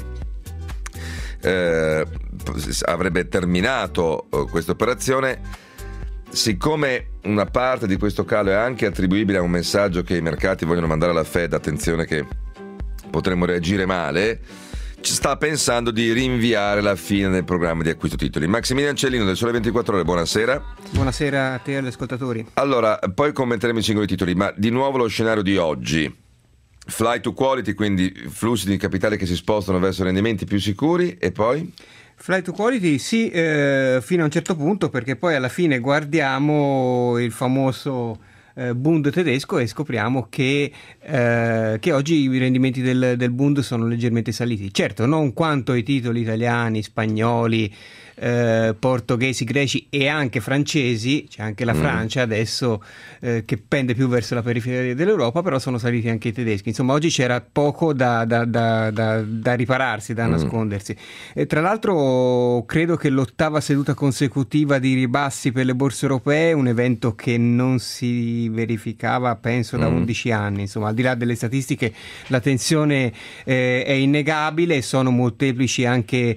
eh, avrebbe terminato eh, questa operazione. Siccome una parte di questo calo è anche attribuibile a un messaggio che i mercati vogliono mandare alla Fed, attenzione che potremmo reagire male, ci sta pensando di rinviare la fine del programma di acquisto titoli. Maximiliano Cellino del Sole ventiquattro Ore, buonasera. Buonasera a te e agli ascoltatori. Allora, poi commenteremo i singoli titoli, ma di nuovo lo scenario di oggi. Flight to quality, quindi flussi di capitale che si spostano verso rendimenti più sicuri, e poi? Flight to quality sì, eh, fino a un certo punto, perché poi alla fine guardiamo il famoso eh, Bund tedesco e scopriamo che, eh, che oggi i rendimenti del, del Bund sono leggermente saliti. Certo, non quanto i titoli italiani, spagnoli, eh, portoghesi, greci e anche francesi, c'è anche la mm. Francia adesso eh, che pende più verso la periferia dell'Europa, però sono saliti anche i tedeschi. Insomma, oggi c'era poco da, da, da, da, da ripararsi, da mm. nascondersi. E tra l'altro credo che l'ottava seduta consecutiva di ribassi per le borse europee, un evento che non si verificava penso da mm. undici anni. Insomma, al di là delle statistiche, la tensione eh, è innegabile, sono molteplici anche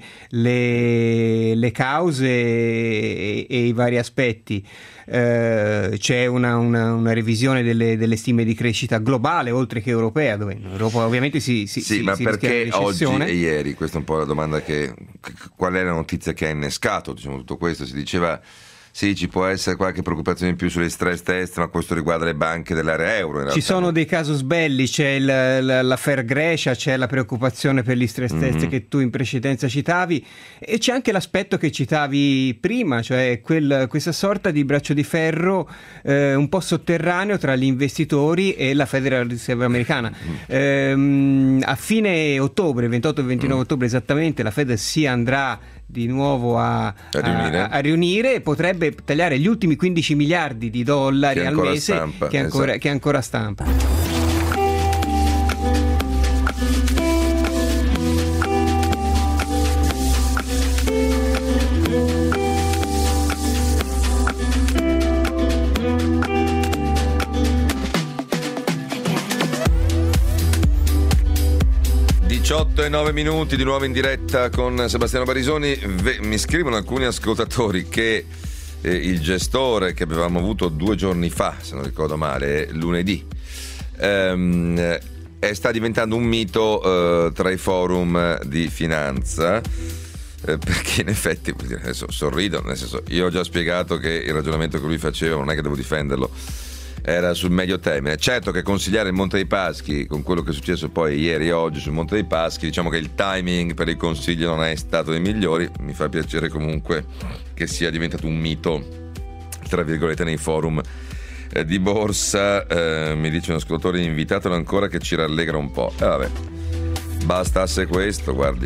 le, le cause e, e i vari aspetti. Eh, c'è una, una, una revisione delle, delle stime di crescita globale oltre che europea, dove in Europa ovviamente si, si, sì, si, ma si perché oggi e ieri? Questa è un po' la domanda che, qual è la notizia che ha innescato, diciamo, tutto questo? Si diceva sì, ci può essere qualche preoccupazione in più sulle stress test, ma questo riguarda le banche dell'area euro. In ci sono dei casus belli, c'è il, l'affair Grecia, c'è la preoccupazione per gli stress test mm-hmm. che tu in precedenza citavi, e c'è anche l'aspetto che citavi prima, cioè quel, questa sorta di braccio di ferro eh, un po' sotterraneo tra gli investitori e la Federal Reserve americana. Mm-hmm. Ehm, a fine ottobre, ventotto e ventinove mm-hmm. ottobre esattamente, la Fed si andrà di nuovo a, a, riunire. a, a riunire e potrebbe tagliare gli ultimi quindici miliardi di dollari al mese stampa, che, ancora, esatto. che ancora stampa. diciotto e nove minuti, di nuovo in diretta con Sebastiano Barisoni. Mi scrivono alcuni ascoltatori che eh, il gestore che avevamo avuto due giorni fa, se non ricordo male, lunedì, ehm, è, sta diventando un mito eh, tra i forum di finanza, eh, perché in effetti, adesso sorrido, nel senso, io ho già spiegato che il ragionamento che lui faceva non è che devo difenderlo, era sul medio termine. Certo che consigliare il Monte dei Paschi con quello che è successo poi ieri e oggi sul Monte dei Paschi, diciamo che il timing per il consiglio non è stato dei migliori. Mi fa piacere comunque che sia diventato un mito, tra virgolette, nei forum eh, di borsa. Eh, mi dice un ascoltatore, invitatelo ancora che ci rallegra un po'. Eh, vabbè. bastasse questo, guardi.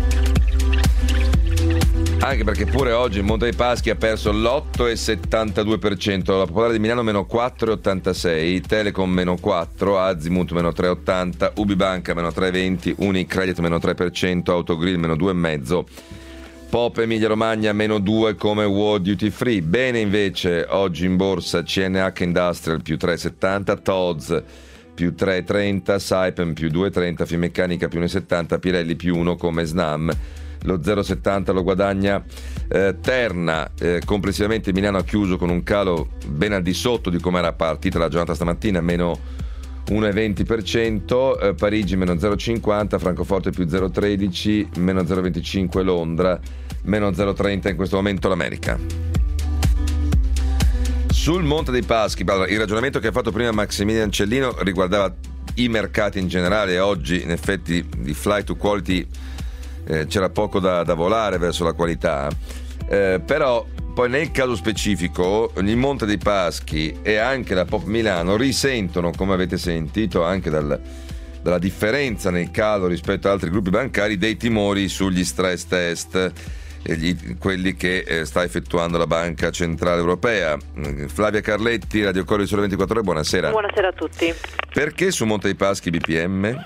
Anche perché pure oggi il Monte dei Paschi ha perso l'otto virgola settantadue per cento, la Popolare di Milano meno quattro virgola ottantasei, Telecom meno quattro, Azimut meno tre virgola ottanta, Ubibanca meno tre virgola venti, Unicredit meno tre per cento, Autogrill meno due virgola cinque, Pop Emilia Romagna meno due come World Duty Free. Bene invece oggi in borsa C N H Industrial più tre virgola settanta, T O Z più tre virgola trenta, Saipem più due virgola trenta, Finmeccanica più uno virgola settanta, Pirelli più uno come Snam. Lo zero virgola settanta lo guadagna eh, Terna. Eh, complessivamente Milano ha chiuso con un calo ben al di sotto di come era partita la giornata stamattina, meno uno virgola venti per cento, eh, Parigi meno zero virgola cinquanta, Francoforte più zero virgola tredici, meno zero virgola venticinque Londra, meno zero virgola trenta in questo momento l'America. Sul Monte dei Paschi, allora, il ragionamento che ha fatto prima Maximiliano Cellino riguardava i mercati in generale. Oggi in effetti di flight to quality Eh, c'era poco da, da volare verso la qualità, eh, però poi nel caso specifico il Monte dei Paschi e anche la Pop Milano risentono, come avete sentito anche dal, dalla differenza nel calo rispetto ad altri gruppi bancari, dei timori sugli stress test, eh, gli, quelli che eh, sta effettuando la Banca Centrale Europea. Flavia Carletti, Radio Corriere Sole ventiquattro Ore, buonasera. Buonasera a tutti. Perché su Monte dei Paschi B P M?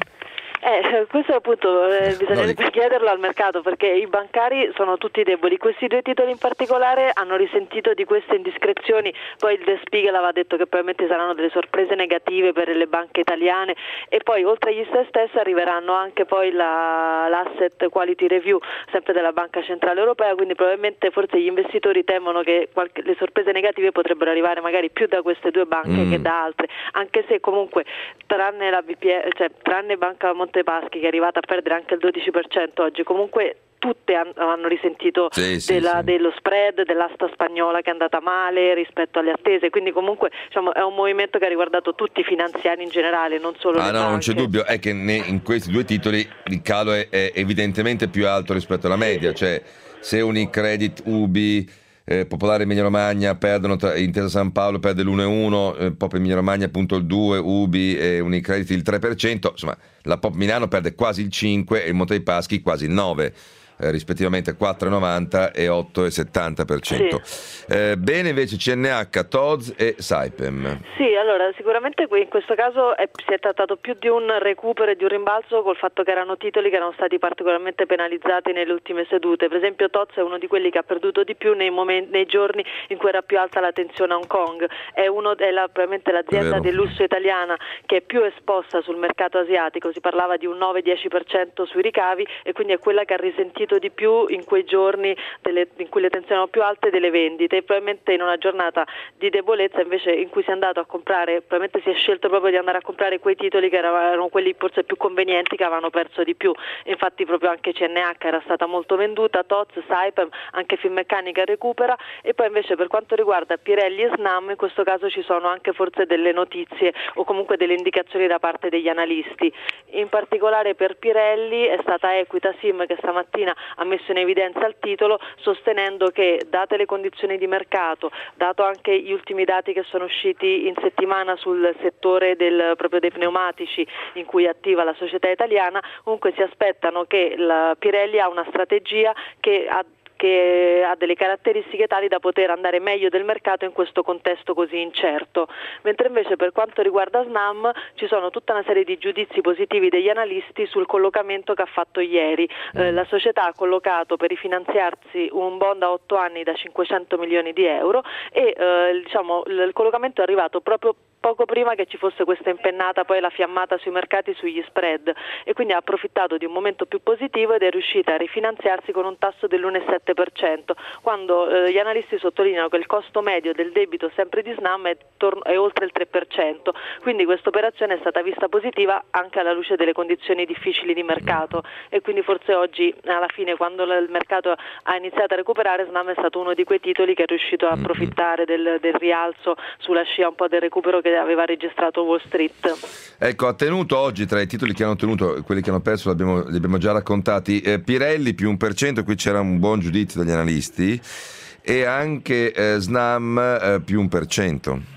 Eh, questo appunto eh, bisognerebbe no, chiederlo al mercato, perché i bancari sono tutti deboli. Questi due titoli in particolare hanno risentito di queste indiscrezioni. Poi il Der Spiegel aveva detto che probabilmente saranno delle sorprese negative per le banche italiane, e poi oltre agli stress test arriveranno anche poi la, l'asset quality review sempre della Banca Centrale Europea, quindi probabilmente forse gli investitori temono che qualche, le sorprese negative potrebbero arrivare magari più da queste due banche mm. che da altre, anche se comunque tranne la B P M, cioè tranne Banca Monte Paschi, che è arrivata a perdere anche il dodici per cento oggi, comunque tutte hanno risentito sì, sì, della, sì. dello spread, dell'asta spagnola che è andata male rispetto alle attese, quindi comunque diciamo, è un movimento che ha riguardato tutti i finanziari in generale, non solo ah, le no, banche. Non c'è dubbio, è che ne, in questi due titoli il calo è, è evidentemente più alto rispetto alla media, cioè se Unicredit, Ubi, Eh, Popolare Emilia Romagna perdono, tra, Intesa San Paolo perde l'uno virgola uno, eh, Pop Emilia Romagna appunto il due, Ubi e Unicredit il tre per cento, insomma la Pop Milano perde quasi il cinque e il Monte dei Paschi quasi il nove, eh, rispettivamente quattro virgola novanta e otto virgola settanta per cento. Sì. Eh, bene invece C N H, T O Z e Saipem. Sì, allora sicuramente qui in questo caso è, si è trattato più di un recupero e di un rimbalzo, col fatto che erano titoli che erano stati particolarmente penalizzati nelle ultime sedute. Per esempio T O Z è uno di quelli che ha perduto di più nei, momenti, nei giorni in cui era più alta la tensione a Hong Kong. È, uno, è la, probabilmente l'azienda del lusso italiana che è più esposta sul mercato asiatico, si parlava di un nove dieci per cento sui ricavi, e quindi è quella che ha risentito di più in quei giorni delle, in cui le tensioni erano più alte delle vendite, e probabilmente in una giornata di debolezza invece in cui si è andato a comprare, probabilmente si è scelto proprio di andare a comprare quei titoli che erano quelli forse più convenienti, che avevano perso di più. Infatti proprio anche C N H era stata molto venduta, T O Z, Saipem, anche Finmeccanica recupera, e poi invece per quanto riguarda Pirelli e Snam in questo caso ci sono anche forse delle notizie o comunque delle indicazioni da parte degli analisti. In particolare per Pirelli è stata Equitasim che stamattina ha messo in evidenza il titolo, sostenendo che date le condizioni di mercato, dato anche gli ultimi dati che sono usciti in settimana sul settore del, proprio dei pneumatici in cui è attiva la società italiana, comunque si aspettano che la Pirelli ha una strategia che ha che ha delle caratteristiche tali da poter andare meglio del mercato in questo contesto così incerto. Mentre invece per quanto riguarda Snam ci sono tutta una serie di giudizi positivi degli analisti sul collocamento che ha fatto ieri. Eh, la società ha collocato per rifinanziarsi un bond a otto anni da cinquecento milioni di euro e eh, diciamo, il collocamento è arrivato proprio poco prima che ci fosse questa impennata, poi la fiammata sui mercati sugli spread, e quindi ha approfittato di un momento più positivo ed è riuscita a rifinanziarsi con un tasso dell'uno virgola sette per cento, quando eh, gli analisti sottolineano che il costo medio del debito sempre di Snam è, tor- è oltre il tre per cento, quindi questa operazione è stata vista positiva anche alla luce delle condizioni difficili di mercato, e quindi forse oggi alla fine, quando il mercato ha iniziato a recuperare, Snam è stato uno di quei titoli che è riuscito a approfittare del, del rialzo sulla scia un po' del recupero che aveva registrato Wall Street. Ecco, ha tenuto oggi tra i titoli che hanno tenuto, quelli che hanno perso li abbiamo, li abbiamo già raccontati, eh, Pirelli più un per cento, qui c'era un buon giudizio dagli analisti, e anche eh, Snam eh, più un per cento. Sì,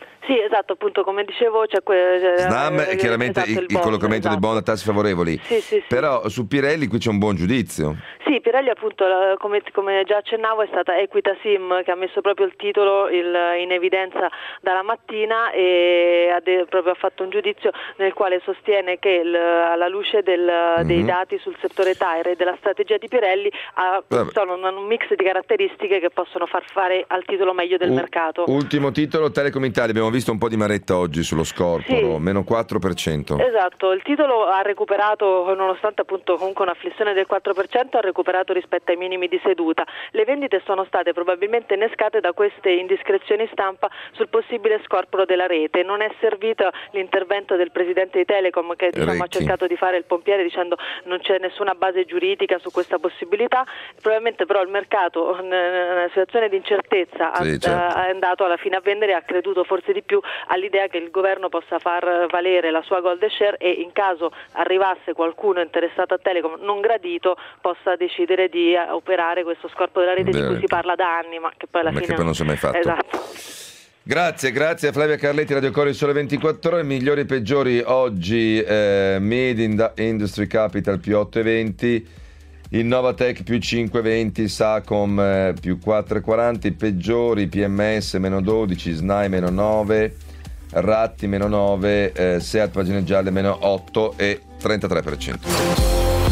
esatto, appunto, come dicevo c'è que- Snam eh, è chiaramente esatto, il, il il bond, collocamento esatto. dei bond a tassi favorevoli. Sì, sì, sì. Però su Pirelli qui c'è un buon giudizio. Sì, Pirelli appunto, la- come, come già accennavo, è stata Equita Sim che ha messo proprio il titolo il, in evidenza dalla mattina e ha de- proprio fatto un giudizio nel quale sostiene che il, alla luce del, mm-hmm. dei dati sul settore tire e della strategia di Pirelli ha, sono un, un mix di caratteristiche che possono far fare al titolo meglio del U- mercato. Ultimo titolo, Telecom Italia, abbiamo visto un po' di maretta oggi sullo scorporo, sì. meno quattro per cento. Esatto, il titolo ha recuperato, nonostante appunto comunque un'afflizione del quattro per cento, ha recuperato rispetto ai minimi di seduta. Le vendite sono state probabilmente innescate da queste indiscrezioni stampa sul possibile scorporo della rete. Non è servito l'intervento del presidente di Telecom che diciamo, ha cercato di fare il pompiere dicendo non c'è nessuna base giuridica su questa possibilità. Probabilmente però il mercato in una situazione di incertezza sì, ha, certo. è andato alla fine a vendere e ha creduto forse di più all'idea che il governo possa far valere la sua golden share e in caso arrivasse qualcuno interessato a Telecom non gradito possa decidere di operare questo scorpo della rete Beh, di cui si parla da anni ma che poi alla ma fine che poi non si è mai fatto. Esatto. Grazie, grazie a Flavia Carletti, Radio Core Sole ventiquattro Ore. Migliori e peggiori oggi, eh, Made in Industry Capital più otto virgola venti, Innovatech più cinque virgola venti, Sacom eh, più quattro virgola quaranta, i peggiori P M S meno dodici, S N A I meno nove, Ratti meno nove, eh, Seat Pagine Gialle meno otto e trentatré per cento.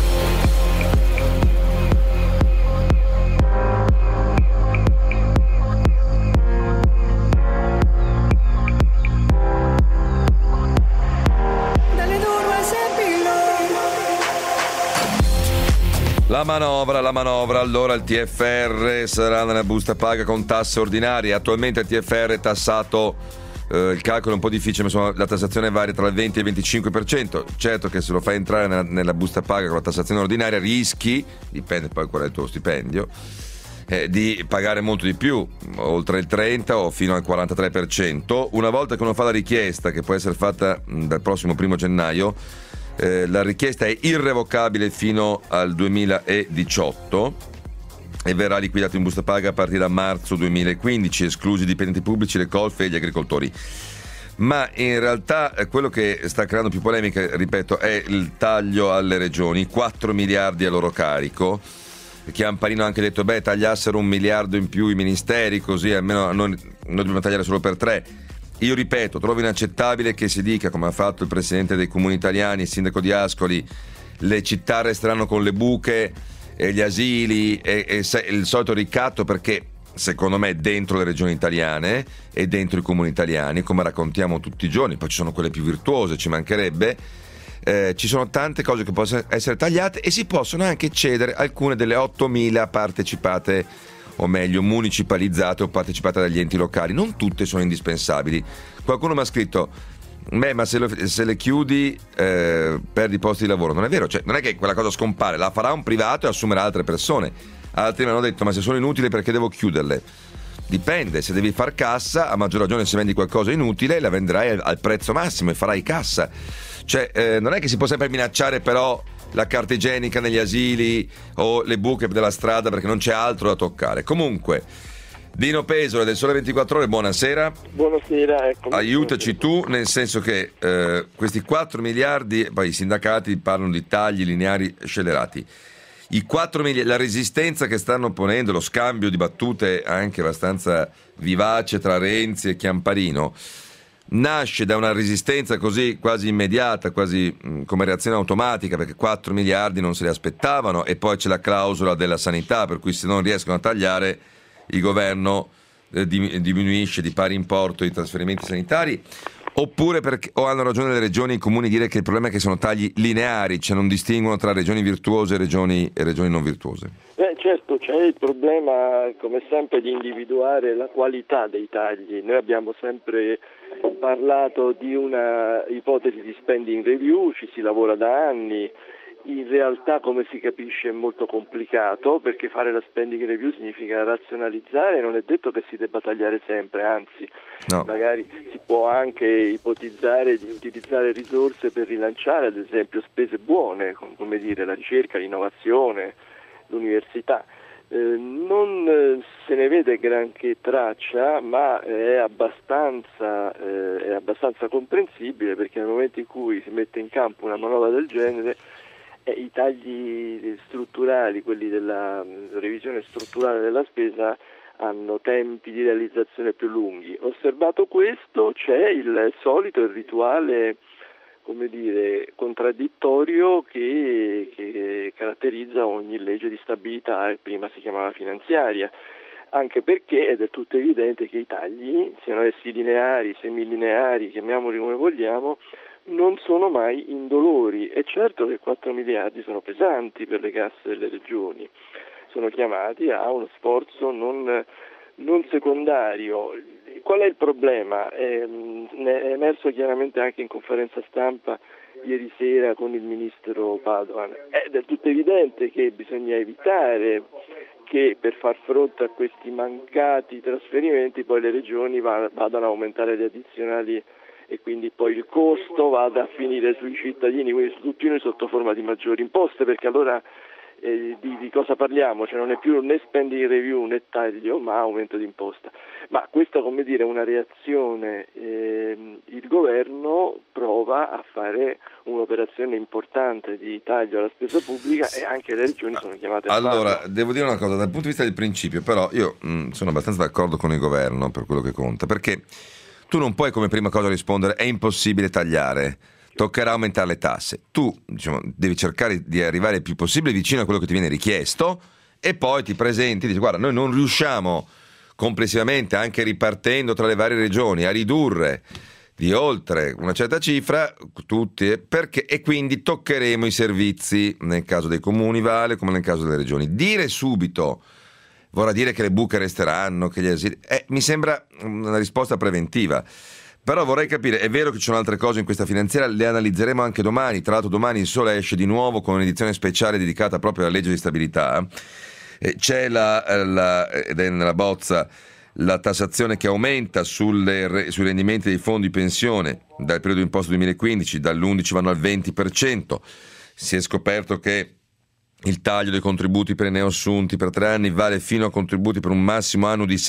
La manovra, la manovra, allora il T F R sarà nella busta paga con tasse ordinarie. Attualmente il T F R è tassato, eh, il calcolo è un po' difficile, ma insomma la tassazione varia tra il venti e il venticinque per cento. Certo che se lo fai entrare nella, nella busta paga con la tassazione ordinaria rischi, dipende poi qual è il tuo stipendio, eh, di pagare molto di più, oltre il trenta o fino al quarantatré per cento. Una volta che uno fa la richiesta, che può essere fatta mh, dal prossimo primo gennaio, Eh, la richiesta è irrevocabile fino al duemiladiciotto e verrà liquidato in busta paga a partire da marzo duemilaquindici, esclusi i dipendenti pubblici, le colf e gli agricoltori. Ma in realtà eh, quello che sta creando più polemica, ripeto, è il taglio alle regioni, quattro miliardi a loro carico. Chiamparino ha anche detto beh, tagliassero un miliardo in più i ministeri, così almeno noi, noi dobbiamo tagliare solo per tre. Io ripeto, trovo inaccettabile che si dica, come ha fatto il presidente dei comuni italiani, il sindaco di Ascoli, le città resteranno con le buche e gli asili e, e se, il solito ricatto, perché secondo me dentro le regioni italiane e dentro i comuni italiani, come raccontiamo tutti i giorni, poi ci sono quelle più virtuose, ci mancherebbe, eh, ci sono tante cose che possono essere tagliate e si possono anche cedere alcune delle ottomila partecipate, o meglio municipalizzate o partecipate dagli enti locali. Non tutte sono indispensabili. Qualcuno mi ha scritto beh, ma se, lo, se le chiudi eh, perdi posti di lavoro. Non è vero, cioè, non è che quella cosa scompare, la farà un privato e assumerà altre persone. Altri mi hanno detto ma se sono inutili perché devo chiuderle? Dipende, se devi far cassa, a maggior ragione se vendi qualcosa inutile la venderai al, al prezzo massimo e farai cassa. Cioè eh, non è che si può sempre minacciare però la carta igienica negli asili o le buche della strada perché non c'è altro da toccare. Comunque, Dino Pesole del Sole ventiquattro Ore, buonasera. Buonasera, ecco. Aiutaci tu, nel senso che eh, questi quattro miliardi, poi i sindacati parlano di tagli lineari scellerati. I quattro miliardi, la resistenza che stanno ponendo, lo scambio di battute anche abbastanza vivace tra Renzi e Chiamparino, nasce da una resistenza così quasi immediata, quasi mh, come reazione automatica, perché quattro miliardi non se li aspettavano, e poi c'è la clausola della sanità, per cui se non riescono a tagliare il governo eh, diminuisce di pari importo i trasferimenti sanitari, oppure perché, o hanno ragione le regioni e i comuni dire che il problema è che sono tagli lineari, cioè non distinguono tra regioni virtuose e regioni, e regioni non virtuose. Beh, certo, c'è il problema come sempre di individuare la qualità dei tagli. Noi abbiamo sempre parlato di una ipotesi di spending review, ci si lavora da anni. In realtà, come si capisce, è molto complicato, perché fare la spending review significa razionalizzare, non è detto che si debba tagliare sempre, anzi no. Magari si può anche ipotizzare di utilizzare risorse per rilanciare ad esempio spese buone, come dire la ricerca, l'innovazione, l'università. Eh, non se ne vede granché traccia, ma è abbastanza, eh, è abbastanza comprensibile, perché nel momento in cui si mette in campo una manovra del genere, eh, i tagli strutturali, quelli della revisione strutturale della spesa, hanno tempi di realizzazione più lunghi. Osservato questo, c'è il solito il rituale, come dire, contraddittorio che, che caratterizza ogni legge di stabilità, prima si chiamava finanziaria, anche perché è del tutto evidente che i tagli, siano essi lineari, semilineari, chiamiamoli come vogliamo, non sono mai indolori. È certo che quattro miliardi sono pesanti per le casse delle regioni, sono chiamati a uno sforzo non, non secondario. Qual è il problema? Eh, ne è emerso chiaramente anche in conferenza stampa ieri sera con il ministro Padoan. È del tutto evidente che bisogna evitare che per far fronte a questi mancati trasferimenti poi le regioni vadano a aumentare le addizionali e quindi poi il costo vada a finire sui cittadini, quindi su tutti noi sotto forma di maggiori imposte, perché allora Eh, di, di cosa parliamo? Cioè non è più né spending review né taglio, ma aumento di imposta. Ma questa, come dire, è una reazione. Eh, il governo prova a fare un'operazione importante di taglio alla spesa pubblica e anche le regioni sono chiamate a farlo. Allora, devo dire una cosa, dal punto di vista del principio, però io mh, sono abbastanza d'accordo con il governo per quello che conta, perché tu non puoi come prima cosa rispondere è impossibile tagliare, toccherà aumentare le tasse. Tu, diciamo, devi cercare di arrivare il più possibile vicino a quello che ti viene richiesto e poi ti presenti e dici guarda, noi non riusciamo complessivamente, anche ripartendo tra le varie regioni, a ridurre di oltre una certa cifra tutti, perché, e quindi toccheremo i servizi nel caso dei comuni vale come nel caso delle regioni. Dire subito vorrà dire che le buche resteranno, che gli asili, eh, mi sembra una risposta preventiva. Però vorrei capire, è vero che ci sono altre cose in questa finanziaria, le analizzeremo anche domani. Tra l'altro domani il Sole esce di nuovo con un'edizione speciale dedicata proprio alla legge di stabilità. Eh, c'è la, la, ed è nella bozza la tassazione che aumenta sulle, sui rendimenti dei fondi pensione dal periodo imposto duemilaquindici, dall'undici vanno al venti per cento. Si è scoperto che il taglio dei contributi per i neoassunti per tre anni vale fino a contributi per un massimo anno di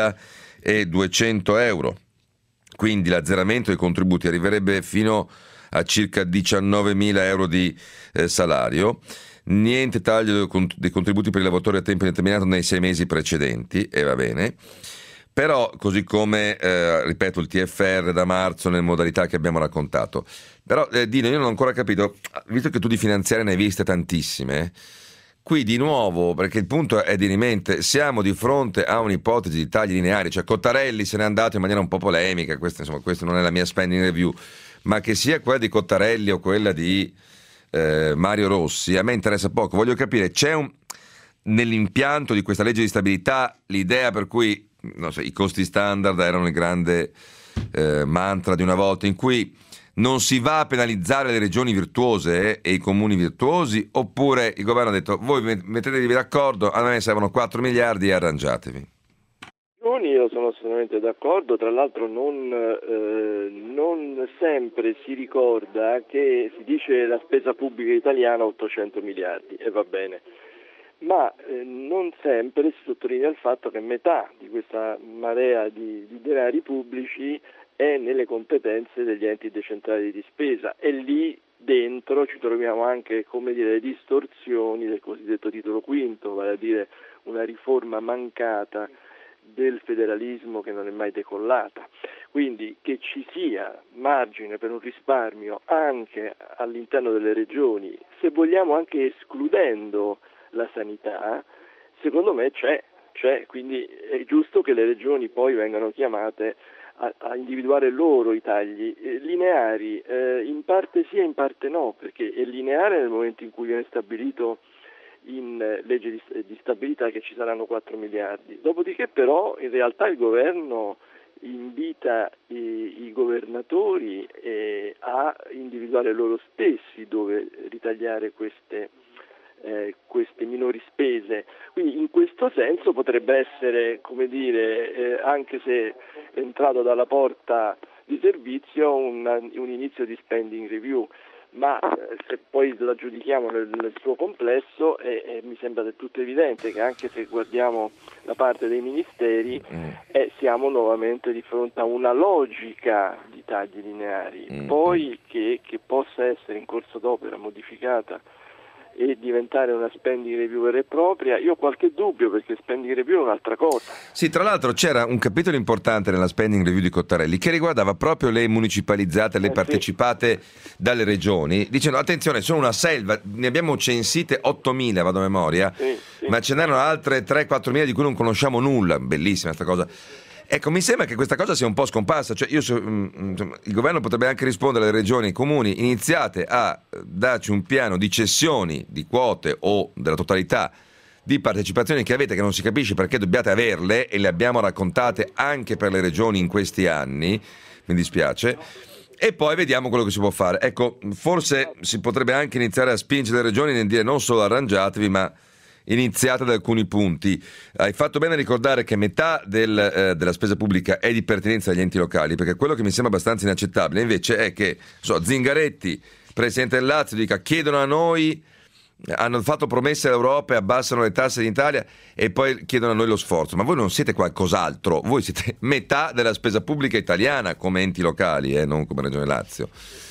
seimiladuecento euro. Quindi l'azzeramento dei contributi arriverebbe fino a circa diciannovemila euro di eh, salario. Niente taglio dei contributi per i lavoratori a tempo indeterminato nei sei mesi precedenti, e va bene. Però, così come, eh, ripeto, il T F R da marzo nelle modalità che abbiamo raccontato. Però, eh, Dino, io non ho ancora capito, visto che tu di finanziarie ne hai viste tantissime, qui di nuovo, perché il punto è di mente, siamo di fronte a un'ipotesi di tagli lineari, cioè Cottarelli se n'è andato in maniera un po' polemica, questa, insomma, questa non è la mia spending review, ma che sia quella di Cottarelli o quella di eh, Mario Rossi, a me interessa poco. Voglio capire, c'è un, nell'impianto di questa legge di stabilità l'idea per cui non so, i costi standard erano il grande eh, mantra di una volta, in cui non si va a penalizzare le regioni virtuose eh, e i comuni virtuosi, oppure il governo ha detto voi mettetevi d'accordo, a me servono quattro miliardi e arrangiatevi? Io sono assolutamente d'accordo, tra l'altro non, eh, non sempre si ricorda che si dice la spesa pubblica italiana ottocento miliardi e va bene, ma eh, non sempre si sottolinea il fatto che metà di questa marea di, di denari pubblici è nelle competenze degli enti decentrati di spesa e lì dentro ci troviamo anche, come dire, le distorsioni del cosiddetto titolo quinto, vale a dire una riforma mancata del federalismo che non è mai decollata. Quindi che ci sia margine per un risparmio anche all'interno delle regioni, se vogliamo anche escludendo la sanità, secondo me c'è, c'è, quindi è giusto che le regioni poi vengano chiamate a, a individuare loro i tagli eh, lineari, eh, in parte sì e in parte no, perché è lineare nel momento in cui viene stabilito in legge di, di stabilità che ci saranno quattro miliardi, dopodiché però in realtà il governo invita i, i governatori eh, a individuare loro stessi dove ritagliare queste, eh, queste minori spese, quindi in questo senso potrebbe essere, come dire, eh, anche se entrato dalla porta di servizio un, un inizio di spending review. ma se poi la giudichiamo nel, nel suo complesso eh, eh, mi sembra del tutto evidente che anche se guardiamo la parte dei ministeri mm. eh, siamo nuovamente di fronte a una logica di tagli lineari, mm. poi che, che possa essere in corso d'opera modificata e diventare una spending review vera e propria, io ho qualche dubbio, perché spending review è un'altra cosa. Sì, tra l'altro c'era un capitolo importante nella spending review di Cottarelli che riguardava proprio le municipalizzate, le eh, partecipate sì. dalle regioni, dicendo attenzione, sono una selva, ne abbiamo censite ottomila, vado a memoria, sì, sì. ma ce n'erano altre tre quattro mila di cui non conosciamo nulla. Bellissima questa cosa. Ecco, mi sembra che questa cosa sia un po' scomparsa, cioè io so, insomma, il governo potrebbe anche rispondere alle regioni e ai comuni: iniziate a darci un piano di cessioni di quote o della totalità di partecipazioni che avete, che non si capisce perché dobbiate averle, e le abbiamo raccontate anche per le regioni in questi anni, mi dispiace, e poi vediamo quello che si può fare. Ecco, forse si potrebbe anche iniziare a spingere le regioni nel dire non solo arrangiatevi, ma iniziate da alcuni punti. Hai fatto bene a ricordare che metà del, eh, della spesa pubblica è di pertinenza agli enti locali, perché quello che mi sembra abbastanza inaccettabile invece è che so, Zingaretti, presidente del Lazio, dica chiedono a noi, hanno fatto promesse all'Europa e abbassano le tasse in Italia e poi chiedono a noi lo sforzo. Ma voi non siete qualcos'altro, voi siete metà della spesa pubblica italiana come enti locali, eh, non come Regione Lazio.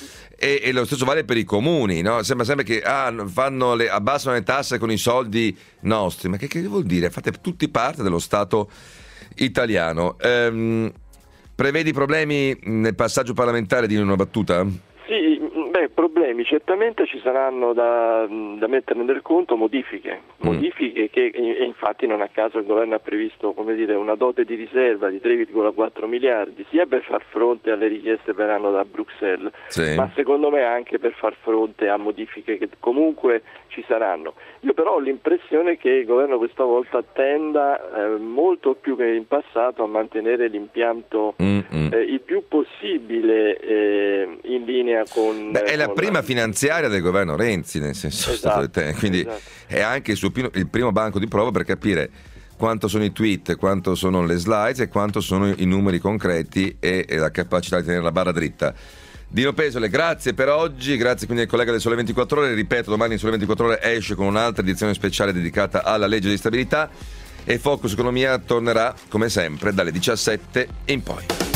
E, e lo stesso vale per i comuni, no? Sembra sempre che ah, fanno le, abbassano le tasse con i soldi nostri, ma che, che vuol dire? Fate tutti parte dello Stato italiano. Ehm, prevedi problemi nel passaggio parlamentare di una battuta? Sì, beh, problemi certamente ci saranno da, da mettere nel conto, modifiche, modifiche mm. che e infatti non a caso il governo ha previsto, come dire, una dote di riserva di tre virgola quattro miliardi, sia per far fronte alle richieste che verranno da Bruxelles, sì. ma secondo me anche per far fronte a modifiche che comunque ci saranno. Io però ho l'impressione che il governo questa volta tenda eh, molto più che in passato a mantenere l'impianto eh, il più possibile eh, in linea con... Beh, è la con prima la... finanziaria del governo Renzi, nel senso, esatto, te, quindi esatto. è anche il, suo pino, il primo banco di prova per capire quanto sono i tweet, quanto sono le slides e quanto sono i numeri concreti e, e la capacità di tenere la barra dritta. Dino Pesole, grazie per oggi, grazie quindi al collega del Sole ventiquattro Ore, ripeto, domani il Sole ventiquattro Ore esce con un'altra edizione speciale dedicata alla legge di stabilità e Focus Economia tornerà come sempre dalle diciassette in poi.